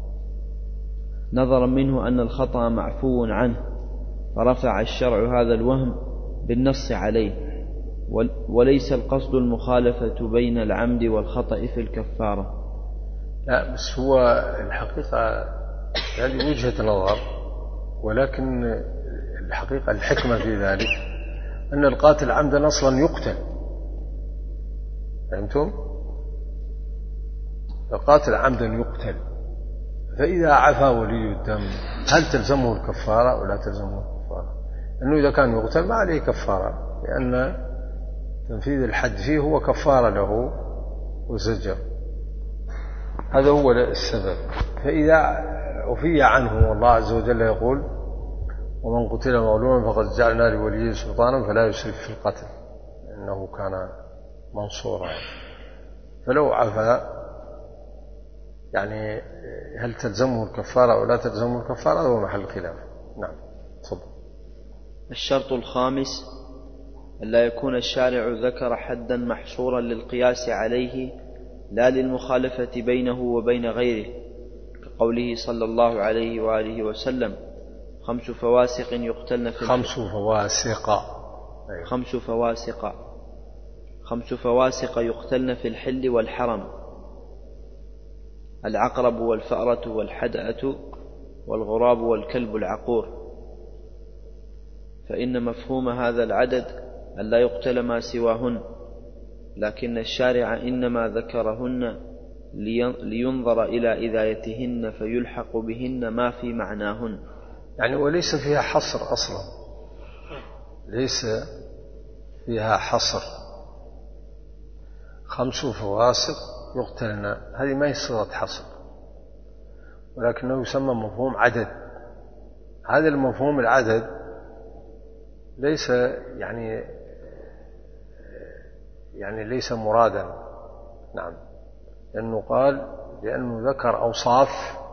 نظرا منه أن الخطأ معفو عنه، فرفع الشرع هذا الوهم بالنص عليه، وليس القصد المخالفة بين العمد والخطأ في الكفارة. لا، بس هو الحقيقة هذه وجهة نظر، ولكن الحقيقة الحكمة في ذلك أن القاتل عمدا أصلا يقتل، فهمتم؟ القاتل عمدا يقتل، فإذا عفا ولي الدم هل تلزمه الكفارة ولا تلزمه الكفارة؟ أنه إذا كان يقتل ما عليه كفارة، لأن تنفيذ الحد فيه هو كفارة له وزجر، هذا هو السبب. فإذا عفي عنه والله عز وجل يقول: ومن قتل مظلوما فقد جعلنا لوليه سلطانا فلا يسرف في القتل إنه كان منصورا. فلو عفا يعني هل تلزمه الكفارة أو لا تلزمه الكفارة، هذا هو محل الخلاف. نعم. تفضل. الشرط الخامس ألا يكون الشارع ذكر حدا محصورا للقياس عليه لا للمخالفة بينه وبين غيره، كقوله صلى الله عليه وآله وسلم: خمس فواسق يقتلن في خمس فواسق خمس فواسق خمس فواسق يقتلن في الحل والحرم: العقرب والفأرة والحدأة والغراب والكلب العقور. فإن مفهوم هذا العدد أن لا يقتل ما سواهن، لكن الشارع إنما ذكرهن لينظر إلى إذايتهن فيلحق بهن ما في معناهن، يعني وليس فيها حصر أصلا، ليس فيها حصر. خمس فواسق يقتلن هذه ما هي صيغة حصر، ولكنه يسمى مفهوم عدد. هذا المفهوم العدد ليس يعني يعني ليس مرادا. نعم. لأنه قال لأنه ذكر أوصاف،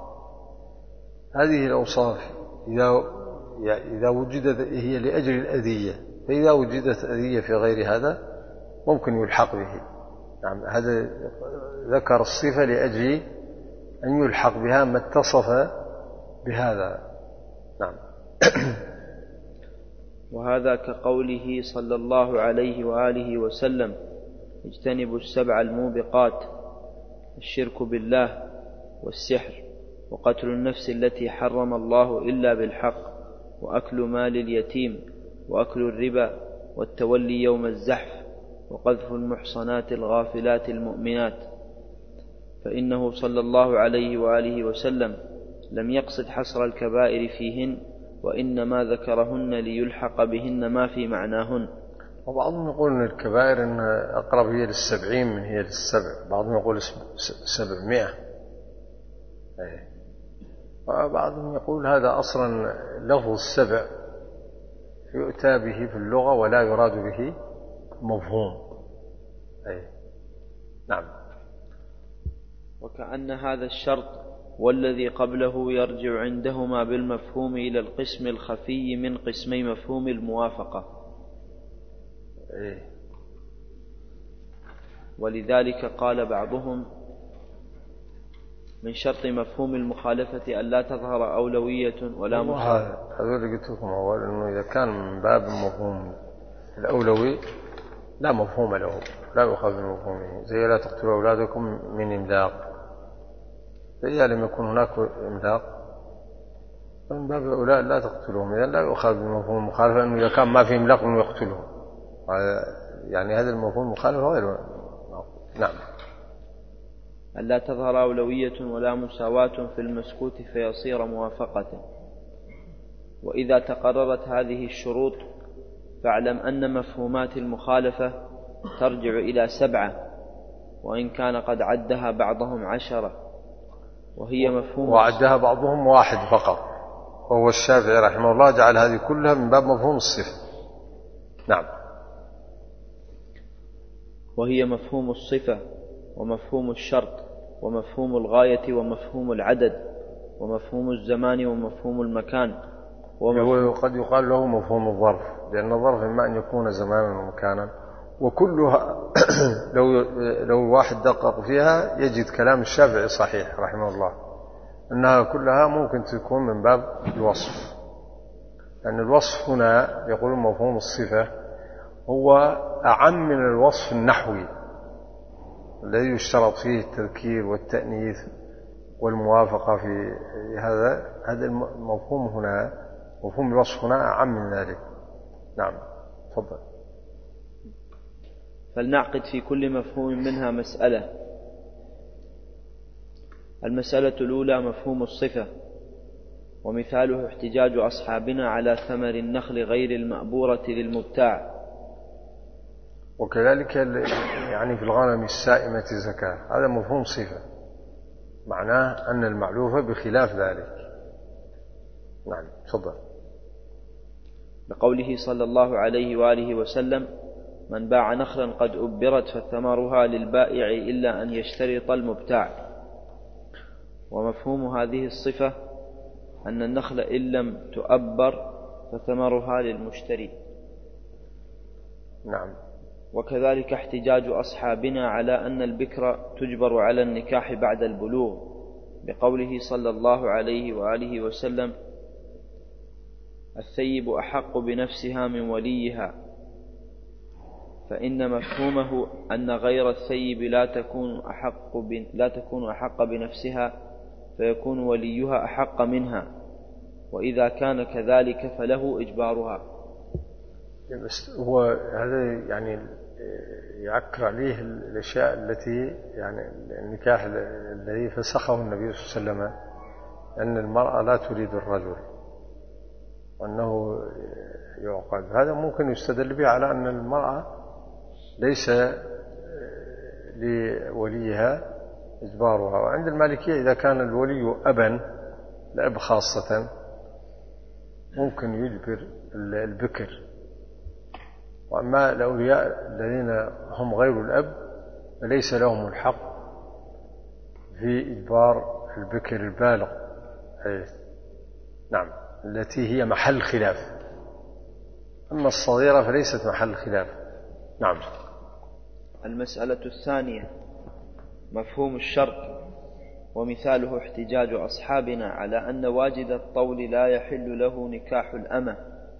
هذه الأوصاف إذا إذا وجدت هي لأجل الأذية، فإذا وجدت أذية في غير هذا ممكن يلحق به. نعم. هذا ذكر الصفة لأجل أن يلحق بها ما اتصف بهذا. نعم. وهذا كقوله صلى الله عليه وآله وسلم: اجتنبوا السبع الموبقات، الشرك بالله والسحر وقتل النفس التي حرم الله إلا بالحق وأكل مال اليتيم وأكل الربا والتولي يوم الزحف وقذف المحصنات الغافلات المؤمنات. فإنه صلى الله عليه وآله وسلم لم يقصد حصر الكبائر فيهن، وإنما ذكرهن ليلحق بهن ما في معناهن. وبعضهم يقول أن الكبائر إن أقرب هي للسبعين من هي للسبع، بعضهم يقول سبعمائة، وبعضهم يقول هذا أصلا لفظ السبع يؤتى به في اللغة ولا يراد به مفهوم. أي. نعم. وكأن هذا الشرط والذي قبله يرجع عندهما بالمفهوم إلى القسم الخفي من قسمي مفهوم الموافقة. إيه. ولذلك قال بعضهم: من شرط مفهوم المخالفة أن لا تظهر أولوية ولا مخالفة. هذا اللي قلت لكم أول، أنه إذا كان من باب المفهوم الأولوي لا مفهوم له، لا يؤخذ من مفهومه، زي لا تقتلوا أولادكم من إملاق، فإذا لم يكن هناك إملاق من باب أولاد لا تقتلوهم، إذا لا يؤخذ من مفهوم المخالفة أنه إذا كان ما في إملاق أنه يقتلهم، يعني هذا المفهوم المخالفة غير. نعم. ألا تظهر أولوية ولا مساواة في المسكوت فيصير موافقة. وإذا تقررت هذه الشروط فاعلم أن مفهومات المخالفة ترجع إلى سبعة، وإن كان قد عدها بعضهم عشرة، وهي مفهوم وعدها بعضهم واحد فقط، وهو الشافعي رحمه الله جعل هذه كلها من باب مفهوم الصفة. نعم. وهي مفهوم الصفة ومفهوم الشرط ومفهوم الغاية ومفهوم العدد ومفهوم الزمان ومفهوم المكان. وقد يقال له مفهوم الظرف، لأن الظرف إما أن يكون زمانا ومكانا، وكلها لو لو واحد دقق فيها يجد كلام الشافعي صحيح رحمه الله، أنها كلها ممكن تكون من باب الوصف، لأن الوصف هنا يقول مفهوم الصفة هو أعم من الوصف النحوي الذي يشترط فيه التذكير والتأنيث والموافقة في هذا. هذا المفهوم هنا، مفهوم الوصف هنا أعم من ذلك. نعم. تفضل. فلنعقد في كل مفهوم منها مسألة. المسألة الأولى مفهوم الصفة، ومثاله احتجاج أصحابنا على ثمر النخل غير المأبورة للمبتاع. وكذلك يعني في الغنم السائمة زكاة، هذا مفهوم صفة، معناه أن المعلوفة بخلاف ذلك. نعم. تفضل. بقوله صلى الله عليه وآله وسلم: من باع نخلا قد أبرت فثمرها للبائع إلا أن يشترط المبتاع. ومفهوم هذه الصفة أن النخل إن لم تؤبر فثمرها للمشتري. نعم. وكذلك احتجاج أصحابنا على أن البكر تجبر على النكاح بعد البلوغ، بقوله صلى الله عليه وآله وسلم: الثيب أحق بنفسها من وليها. فإن مفهومه أن غير الثيب لا تكون أحق لا تكون أحق بنفسها، فيكون وليها أحق منها، وإذا كان كذلك فله إجبارها. بس هو هذا يعني يعكر عليه الأشياء التي يعني النكاح الذي فسخه النبي صلى الله عليه وسلم، أن المرأة لا تريد الرجل وأنه يعقد. هذا ممكن يستدل به على أن المرأة ليس لوليها إجبارها. وعند المالكية إذا كان الولي أبا، الأب خاصة، ممكن يجبر البكر. وأما الأولياء الذين هم غير الأب فليس لهم الحق في إجبار البكر البالغ. أي. نعم. التي هي محل خلاف. أما الصغيرة فليست محل خلاف. نعم. المسألة الثانية مفهوم الشرط، ومثاله احتجاج أصحابنا على أن واجد الطول لا يحل له نكاح الأمة،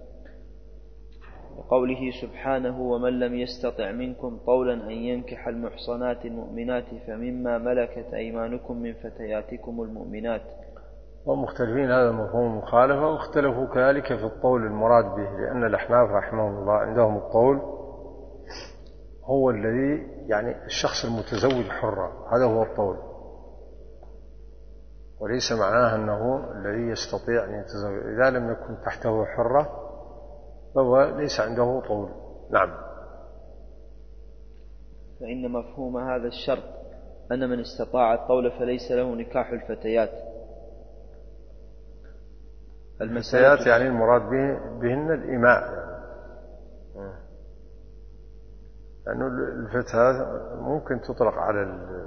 وقوله سبحانه ومن لم يستطع منكم طولا أن ينكح المحصنات المؤمنات فمما ملكت أيمانكم من فتياتكم المؤمنات. ومختلفين هذا مفهوم مخالفة، واختلفوا كذلك في الطول المراد به، لأن الأحناف رحمهم الله عندهم الطول هو الذي يعني الشخص المتزوج حرة، هذا هو الطول، وليس معناه أنه الذي يستطيع أن يتزوج، إذا لم يكن تحته حرة فهو ليس عنده طول. نعم. فإن مفهوم هذا الشرط أن من استطاع الطول فليس له نكاح الفتيات. الفتيات يعني المراد بهن الإماء، لأن يعني الفتاة ممكن تطلق على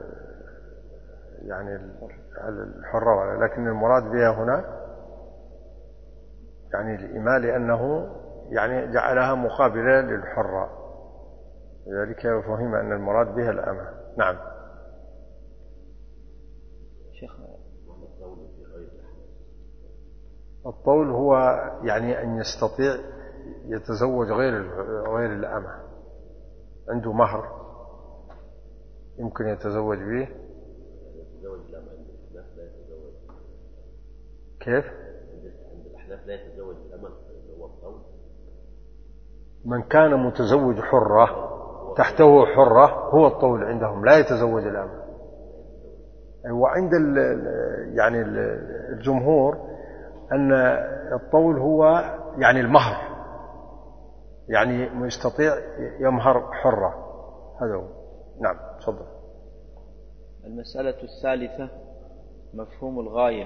يعني على الحرة، لكن المراد بها هنا يعني الإماء، لأنه يعني جعلها مقابلة للحرة، لذلك فهم أن المراد بها الأمة. نعم. الطول هو يعني أن يستطيع يتزوج غير غير الأمة، عنده مهر يمكن يتزوج به. كيف؟ عند الأحناف لا يتزوج الأمة هو الطول. من كان متزوج حرة تحته حرة هو الطول عندهم، لا يتزوج الأمة. وعند يعني الجمهور أن الطول هو يعني المهر، يعني يستطيع يمهر حرة، هذا هو. نعم تفضل. المسألة الثالثة مفهوم الغاية،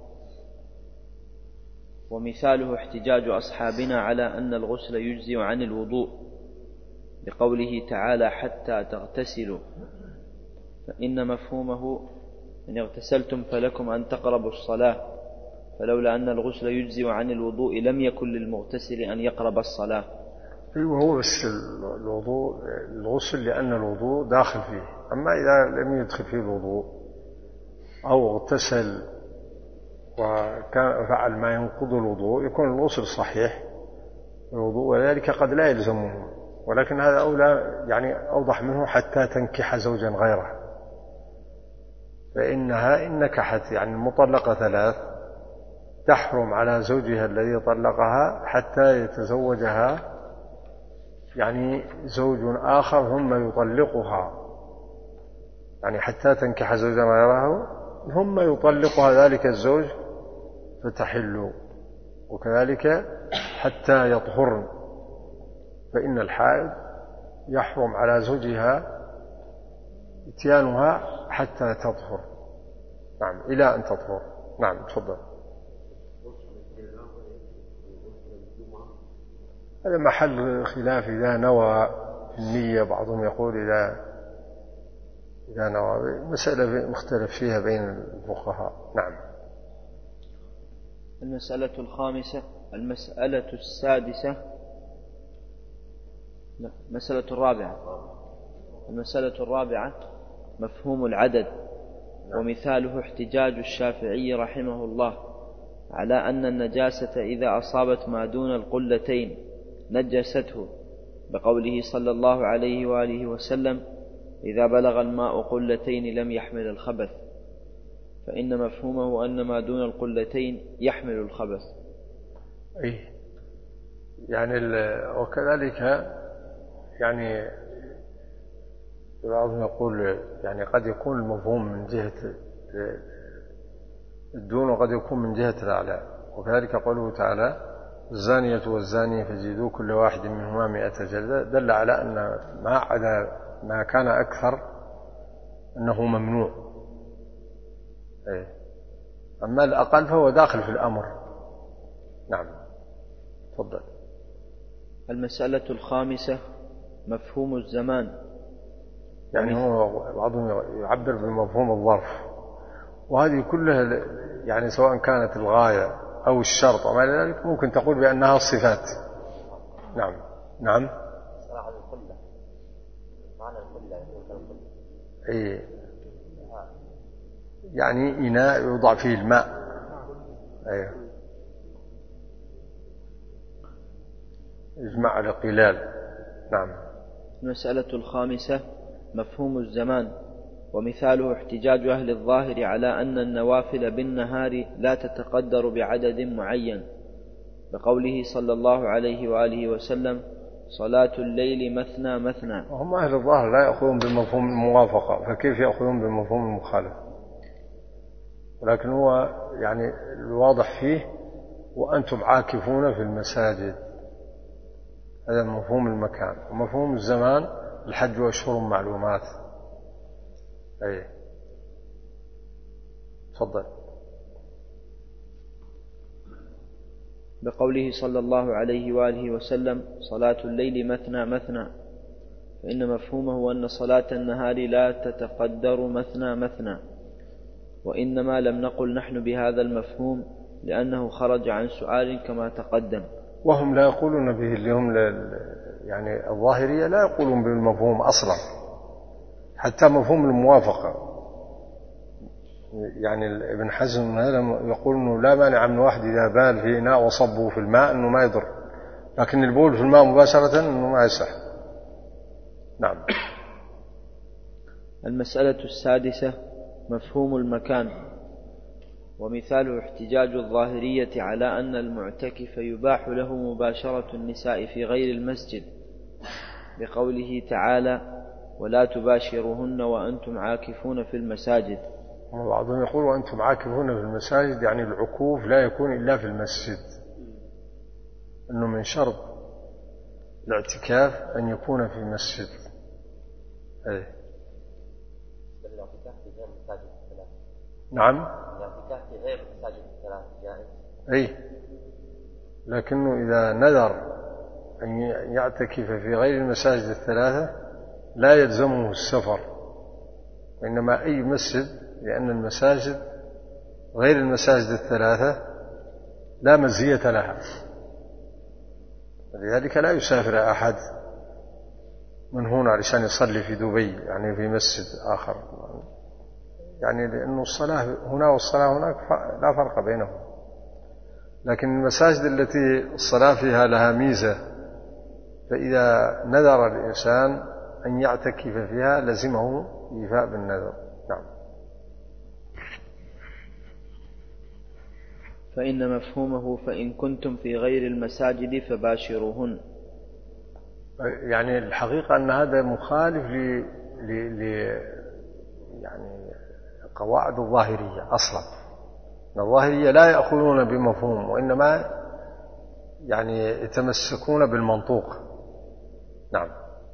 ومثاله احتجاج أصحابنا على أن الغسل يجزي عن الوضوء بقوله تعالى حتى تغتسلوا، فإن مفهومه إن اغتسلتم فلكم أن تقربوا الصلاة، فلولا أن الغسل يجزي عن الوضوء لم يكن للمغتسل أن يقرب الصلاة. أيوه هو بس الوضوء الغسل لأن الوضوء داخل فيه، أما إذا لم يدخل فيه الوضوء أو اغتسل وكان فعل ما ينقض الوضوء يكون الغسل صحيح الوضوء، وذلك قد لا يلزمه، ولكن هذا أولى يعني أوضح منه حتى تنكح زوجا غيره، فإنها إن نكحت يعني المطلقة ثلاث تحرم على زوجها الذي طلقها حتى يتزوجها يعني زوج آخر ثم يطلقها، يعني حتى تنكح زوجا غيره ثم يطلقها ذلك الزوج فتحل، وكذلك حتى يطهرن، فإن الحائض يحرم على زوجها اتيانها حتى تطهر. نعم إلى أن تطهر. نعم تفضل. هذا محل خلاف إذا نوى النية، بعضهم يقول إذا إذا نوى، مسألة مختلف فيها بين الفقهاء. نعم. المسألة الخامسة المسألة السادسة لا المسألة الرابعة المسألة الرابعة مفهوم العدد، ومثاله احتجاج الشافعي رحمه الله على أن النجاسة إذا أصابت ما دون القلتين نجسته بقوله صلى الله عليه وآله وسلم إذا بلغ الماء قلتين لم يحمل الخبث، فإن مفهومه أن ما دون القلتين يحمل الخبث. أي يعني وكذلك يعني بعضهم يقول يعني قد يكون المفهوم من جهة الدون وقد يكون من جهة الأعلى، وكذلك قوله تعالى الزانية والزاني فجلدوا كل واحد منهما مئة جلدة، دل على أن ما عدا ما كان أكثر أنه ممنوع، أما الأقل فهو داخل في الأمر. نعم تفضل. المسألة الخامسة مفهوم الزمان، يعني هو بعضهم يعبر بمفهوم الظرف، وهذه كلها يعني سواء كانت الغاية أو الشرط وما إلى ذلك ممكن تقول بأنها الصفات. نعم. نعم. صراحة القلة معنى القلة إيه يعني إناء يوضع فيه الماء. أيوه. يجمع على قلال. نعم. المسألة الخامسة مفهوم الزمان، ومثاله احتجاج أهل الظاهر على أن النوافل بالنهار لا تتقدر بعدد معين، بقوله صلى الله عليه وآله وسلم: صلاة الليل مثنى مثنى. هم أهل الظاهر لا يأخذون بمفهوم الموافقة، فكيف يأخذون بمفهوم المخالفة؟ ولكن هو يعني الواضح فيه: وأنتم عاكفون في المساجد. هذا مفهوم المكان. ومفهوم الزمان: الحج أشهر معلومات. أي تفضل. بقوله صلى الله عليه وآله وسلم: صلاة الليل مثنى مثنى، فإن مفهومه أن صلاة النهار لا تتقدر مثنى مثنى، وإنما لم نقل نحن بهذا المفهوم لأنه خرج عن سؤال كما تقدم. وهم لا يقولون به، اللي هم يعني الظاهرية لا يقولون بالمفهوم أصلا، حتى مفهوم الموافقة. يعني ابن حزم هذا يقول أنه لا مانع من واحد إذا بال في إناء وصبه في الماء أنه ما يضر، لكن البول في الماء مباشرة أنه ما يصح. نعم. المسألة السادسة مفهوم المكان، ومثاله احتجاج الظاهرية على أن المعتكف يباح له مباشرة النساء في غير المسجد، بقوله تعالى: ولا تباشروهن وأنتم عاكفون في المساجد. وبعضهم يقول: وأنتم عاكفون في المساجد، يعني العكوف لا يكون إلا في المسجد، أنه من شرط الاعتكاف أن يكون في المسجد. أي. نعم. الاعتكاف في غير المساجد الثلاث جائز. أي، لكنه إذا نذر أن يعتكف في غير المساجد الثلاثة لا يلزمه السفر، وإنما أي مسجد، لأن المساجد غير المساجد الثلاثة لا مزية لها، لذلك لا يسافر أحد من هنا علشان يصلي في دبي، يعني في مسجد آخر، يعني لأن الصلاة هنا والصلاة هناك لا فرق بينهم. لكن المساجد التي الصلاة فيها لها ميزة، فإذا نذر الإنسان أن يعتكف فيها لزمه إيفاء بالنذر. نعم. فإن مفهومه: فإن كنتم في غير المساجد فباشروهن. يعني الحقيقة أن هذا مخالف ل... ل... ل... يعني قواعد الظاهرية أصلا. الظاهرية لا يأخذون بمفهوم، وإنما يعني يتمسكون بالمنطوق. نعم.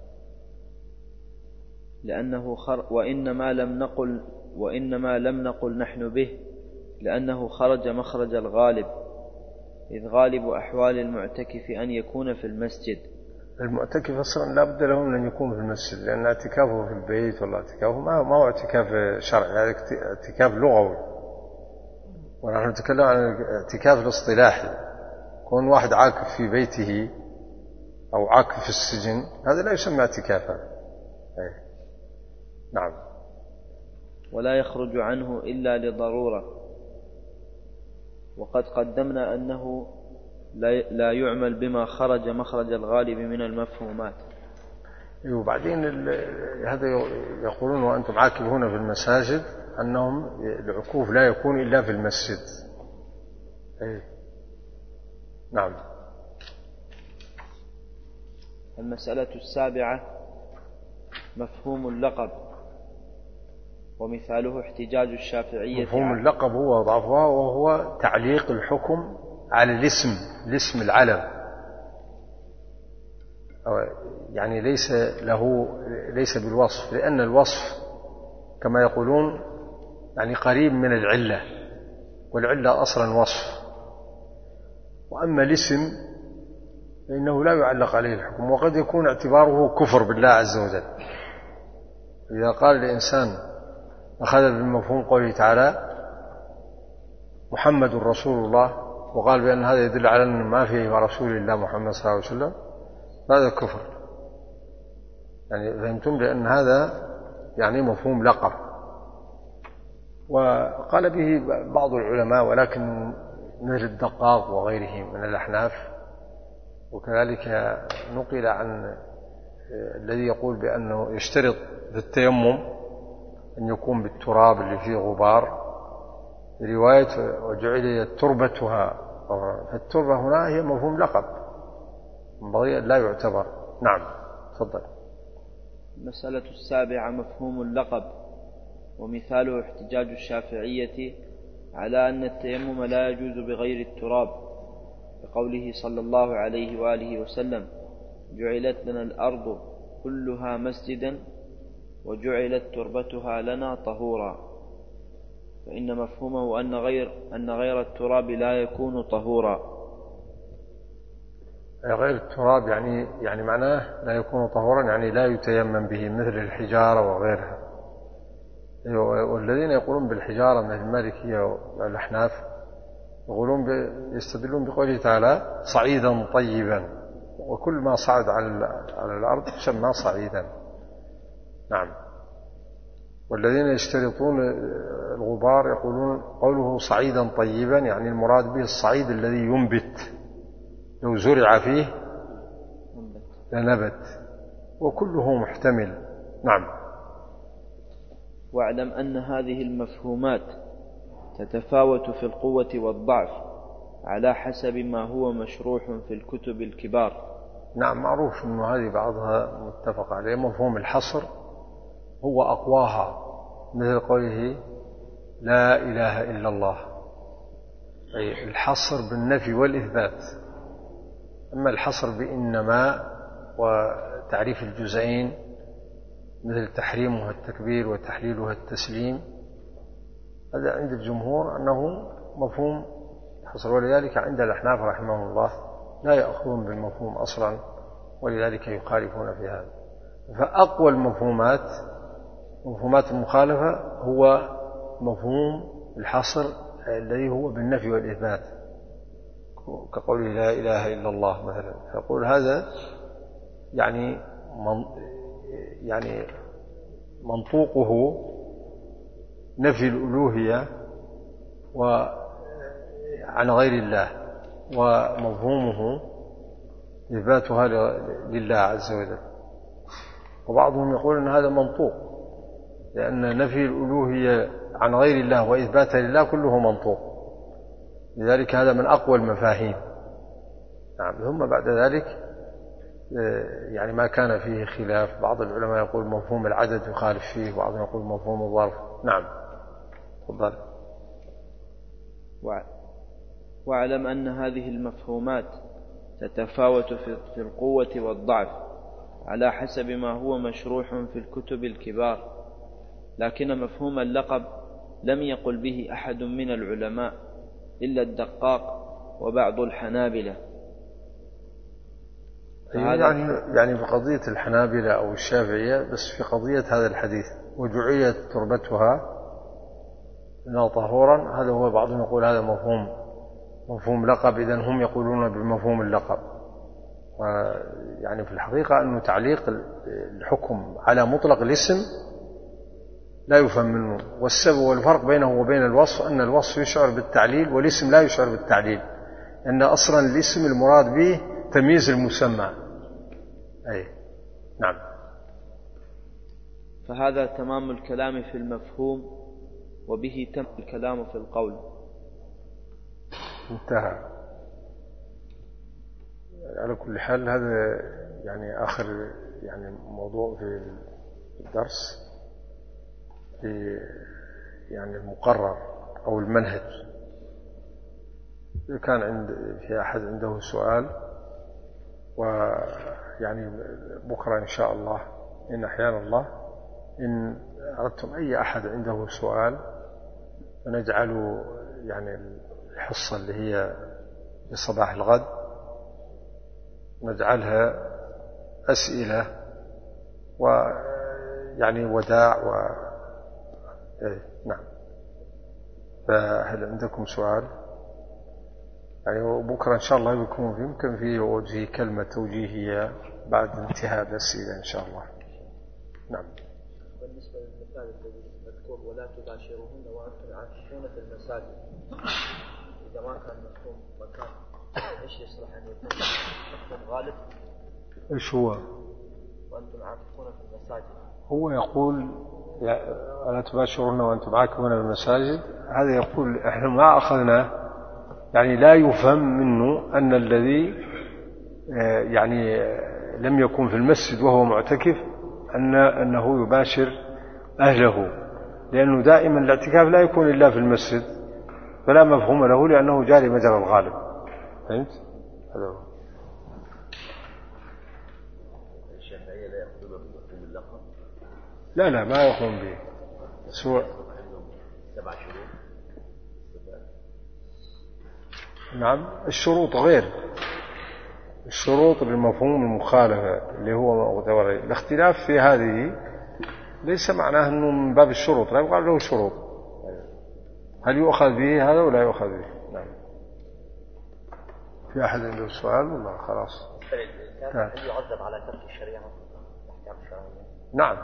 لأنه خر... وإنما لم نقل وإنما لم نقل نحن به لأنه خرج مخرج الغالب، إذ غالب أحوال المعتكف أن يكون في المسجد. المعتكف أصلا لا بد له من أن يكون في المسجد، لأن اعتكافه في البيت ولا اعتكافه ما ما هو اعتكاف شرعي، هذا اعتكاف لغوي، ونحن نتكلم عن الاعتكاف الاصطلاحي. كون واحد عاكف في بيته أو عاكف في السجن هذا لا يسمى اعتكافا. نعم. ولا يخرج عنه إلا لضرورة، وقد قدمنا أنه لا يعمل بما خرج مخرج الغالب من المفهومات. وبعدين هذا يقولون وأنتم عاكفون في المساجد، أنهم العكوف لا يكون إلا في المسجد. أي. نعم. المسألة السابعة مفهوم اللقب، ومثاله احتجاج الشافعية. مفهوم اللقب هو ضعفها، وهو تعليق الحكم على الاسم، الاسم العلم، يعني ليس له ليس بالوصف، لأن الوصف كما يقولون يعني قريب من العلة، والعلة أصلا وصف، وأما الاسم فإنه لا يعلق عليه الحكم، وقد يكون اعتباره كفر بالله عز وجل. إذا قال الإنسان أخذ بالمفهوم قوله تعالى محمد رسول الله، وقال بأن هذا يدل على أن ما فيه رسول الله محمد صلى الله عليه وسلم، هذا كفر. يعني فهمتم؟ لأن هذا يعني مفهوم لقب، وقال به بعض العلماء ولكن مثل الدقاق وغيره من الأحناف. وكذلك نقل عن الذي يقول بأنه يشترط في التيمم أن يكون بالتراب اللي فيه غبار، رواية وجعل تربتها، فالتربة هنا هي مفهوم لقب لا يعتبر. نعم تفضل. المسألة السابعة مفهوم اللقب، ومثاله احتجاج الشافعية على أن التيمم لا يجوز بغير التراب، بقوله صلى الله عليه وآله وسلم: جعلت لنا الأرض كلها مسجدا وجعلت تربتها لنا طهورا، فإن مفهومه أن غير, أن غير التراب لا يكون طهورا. غير التراب يعني يعني معناه لا يكون طهورا، يعني لا يتيمم به مثل الحجارة وغيرها. والذين يقولون بالحجارة مثل المالكية والأحناف يقولون يستدلون بقوله تعالى: صعيدا طيبا، وكل ما صعد على الأرض يسمى صعيدا. نعم. والذين يشترطون الغبار يقولون قوله صعيدا طيبا يعني المراد به الصعيد الذي ينبت، لو زرع فيه لنبت، وكله محتمل. نعم. واعلم أن هذه المفهومات تتفاوت في القوة والضعف على حسب ما هو مشروح في الكتب الكبار. نعم، معروف أن هذه بعضها متفق عليه. مفهوم الحصر هو أقواها، مثل قوله: لا إله إلا الله، أي الحصر بالنفي والإثبات. أما الحصر بإنما وتعريف الجزئين مثل تحريمها التكبير وتحليلها التسليم، هذا عند الجمهور أنه مفهوم حصر، ولذلك عند الأحناف رحمه الله لا يأخذون بالمفهوم أصلا، ولذلك يخالفون في هذا. فأقوى المفهومات مفهومات المخالفة هو مفهوم الحصر الذي هو بالنفي والإثبات، كقوله لا إله إلا الله مثلا، فيقول هذا يعني من يعني منطوقه نفي الألوهية وعن غير الله، ومفهومه إثباتها لله عز وجل. وبعضهم يقول أن هذا منطوق، لأن نفي الألوهية عن غير الله وإثباتها لله كله منطوق، لذلك هذا من أقوى المفاهيم. نعم. ثم بعد ذلك يعني ما كان فيه خلاف، بعض العلماء يقول مفهوم العدد يخالف فيه، بعضهم يقول مفهوم الظرف. نعم تفضل. واعلم أن هذه المفهومات تتفاوت في القوة والضعف على حسب ما هو مشروح في الكتب الكبار، لكن مفهوم اللقب لم يقل به أحد من العلماء إلا الدقاق وبعض الحنابلة. يعني يعني في قضية الحنابلة أو الشافعية، بس في قضية هذا الحديث وجعلت تربتها لنا طهورا، هذا هو بعضهم يقول هذا مفهوم مفهوم لقب، إذن هم يقولون بمفهوم اللقب. يعني في الحقيقة أنه تعليق الحكم على مطلق الاسم لا يفهم منه، والسبب والفرق بينه وبين الوصف أن الوصف يشعر بالتعليل والاسم لا يشعر بالتعليل، أن أصلا الاسم المراد به تمييز المسمى. أي نعم. فهذا تمام الكلام في المفهوم، وبه تم الكلام في القول. انتهى. على كل حال هذا يعني آخر يعني موضوع في الدرس، في يعني المقرر أو المنهج. إذا كان عند في أحد عنده سؤال، ويعني بكرة إن شاء الله إن أحيانا الله إن أردتم أي أحد عنده سؤال فنجعل يعني الحصة اللي هي في صباح الغد نجعلها أسئلة ويعني وداع و إيه نعم. فهل عندكم سؤال؟ يعني بكرة إن شاء الله يكون يمكن في وجه كلمة توجيهية بعد انتهاء الأسئلة إن شاء الله. نعم. بالنسبة للمثال الذي مذكور ولا تباشرهن وأنتم عاكفون في المساجد، إذا ما كان مفهوم مكان إيش يصلح أن يكون مفهوم غالب؟ إيش هو؟ وأنتم عاكفون في المساجد. هو يقول ألا تباشرون وأنتم عاكفون في المساجد، هذا يقول إحنا ما أخذنا، يعني لا يفهم منه أن الذي يعني لم يكن في المسجد وهو معتكف أن أنه يباشر أهله، لأنه دائما الاعتكاف لا يكون إلا في المسجد، فلا مفهوم له لأنه جاري مجرى الغالب. فهمت؟ هذا هو. الشافعية لا يأخذون بمفهوم اللقب؟ لا لا ما يقوم به سوء. سبع شروط. نعم الشروط غير الشروط بمفهوم المخالفة اللي هو معتبر. الاختلاف في هذه ليس معناه أنه من باب الشروط، لا يقال له شروط. هل يؤخذ به هذا ولا يؤخذ به؟ نعم. في أحد عنده سؤال ولا خلاص؟ هل يعذب على ترك الشريعة الأحكام الشرعية؟ نعم.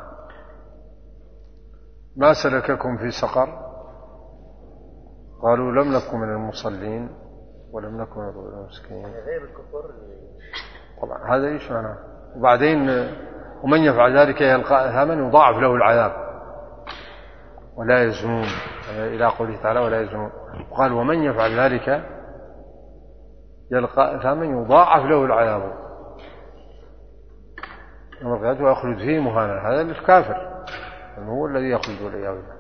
ما سلككم في سقر؟ قالوا لم نكن من المصلين ولم نكن من المسكين. غير الكفر طبعا هذا ايش معناه؟ وبعدين ومن يفعل ذلك يلقى أثاما يضاعف له العذاب ولا يزنون، إلى قوله تعالى ولا يزنون. وقال ومن يفعل ذلك يلقى أثاما يضاعف له العذاب يوم القيامة ويخلد فيه مهانا. هذا الكافر هو الذي يخلد والعياذ بالله.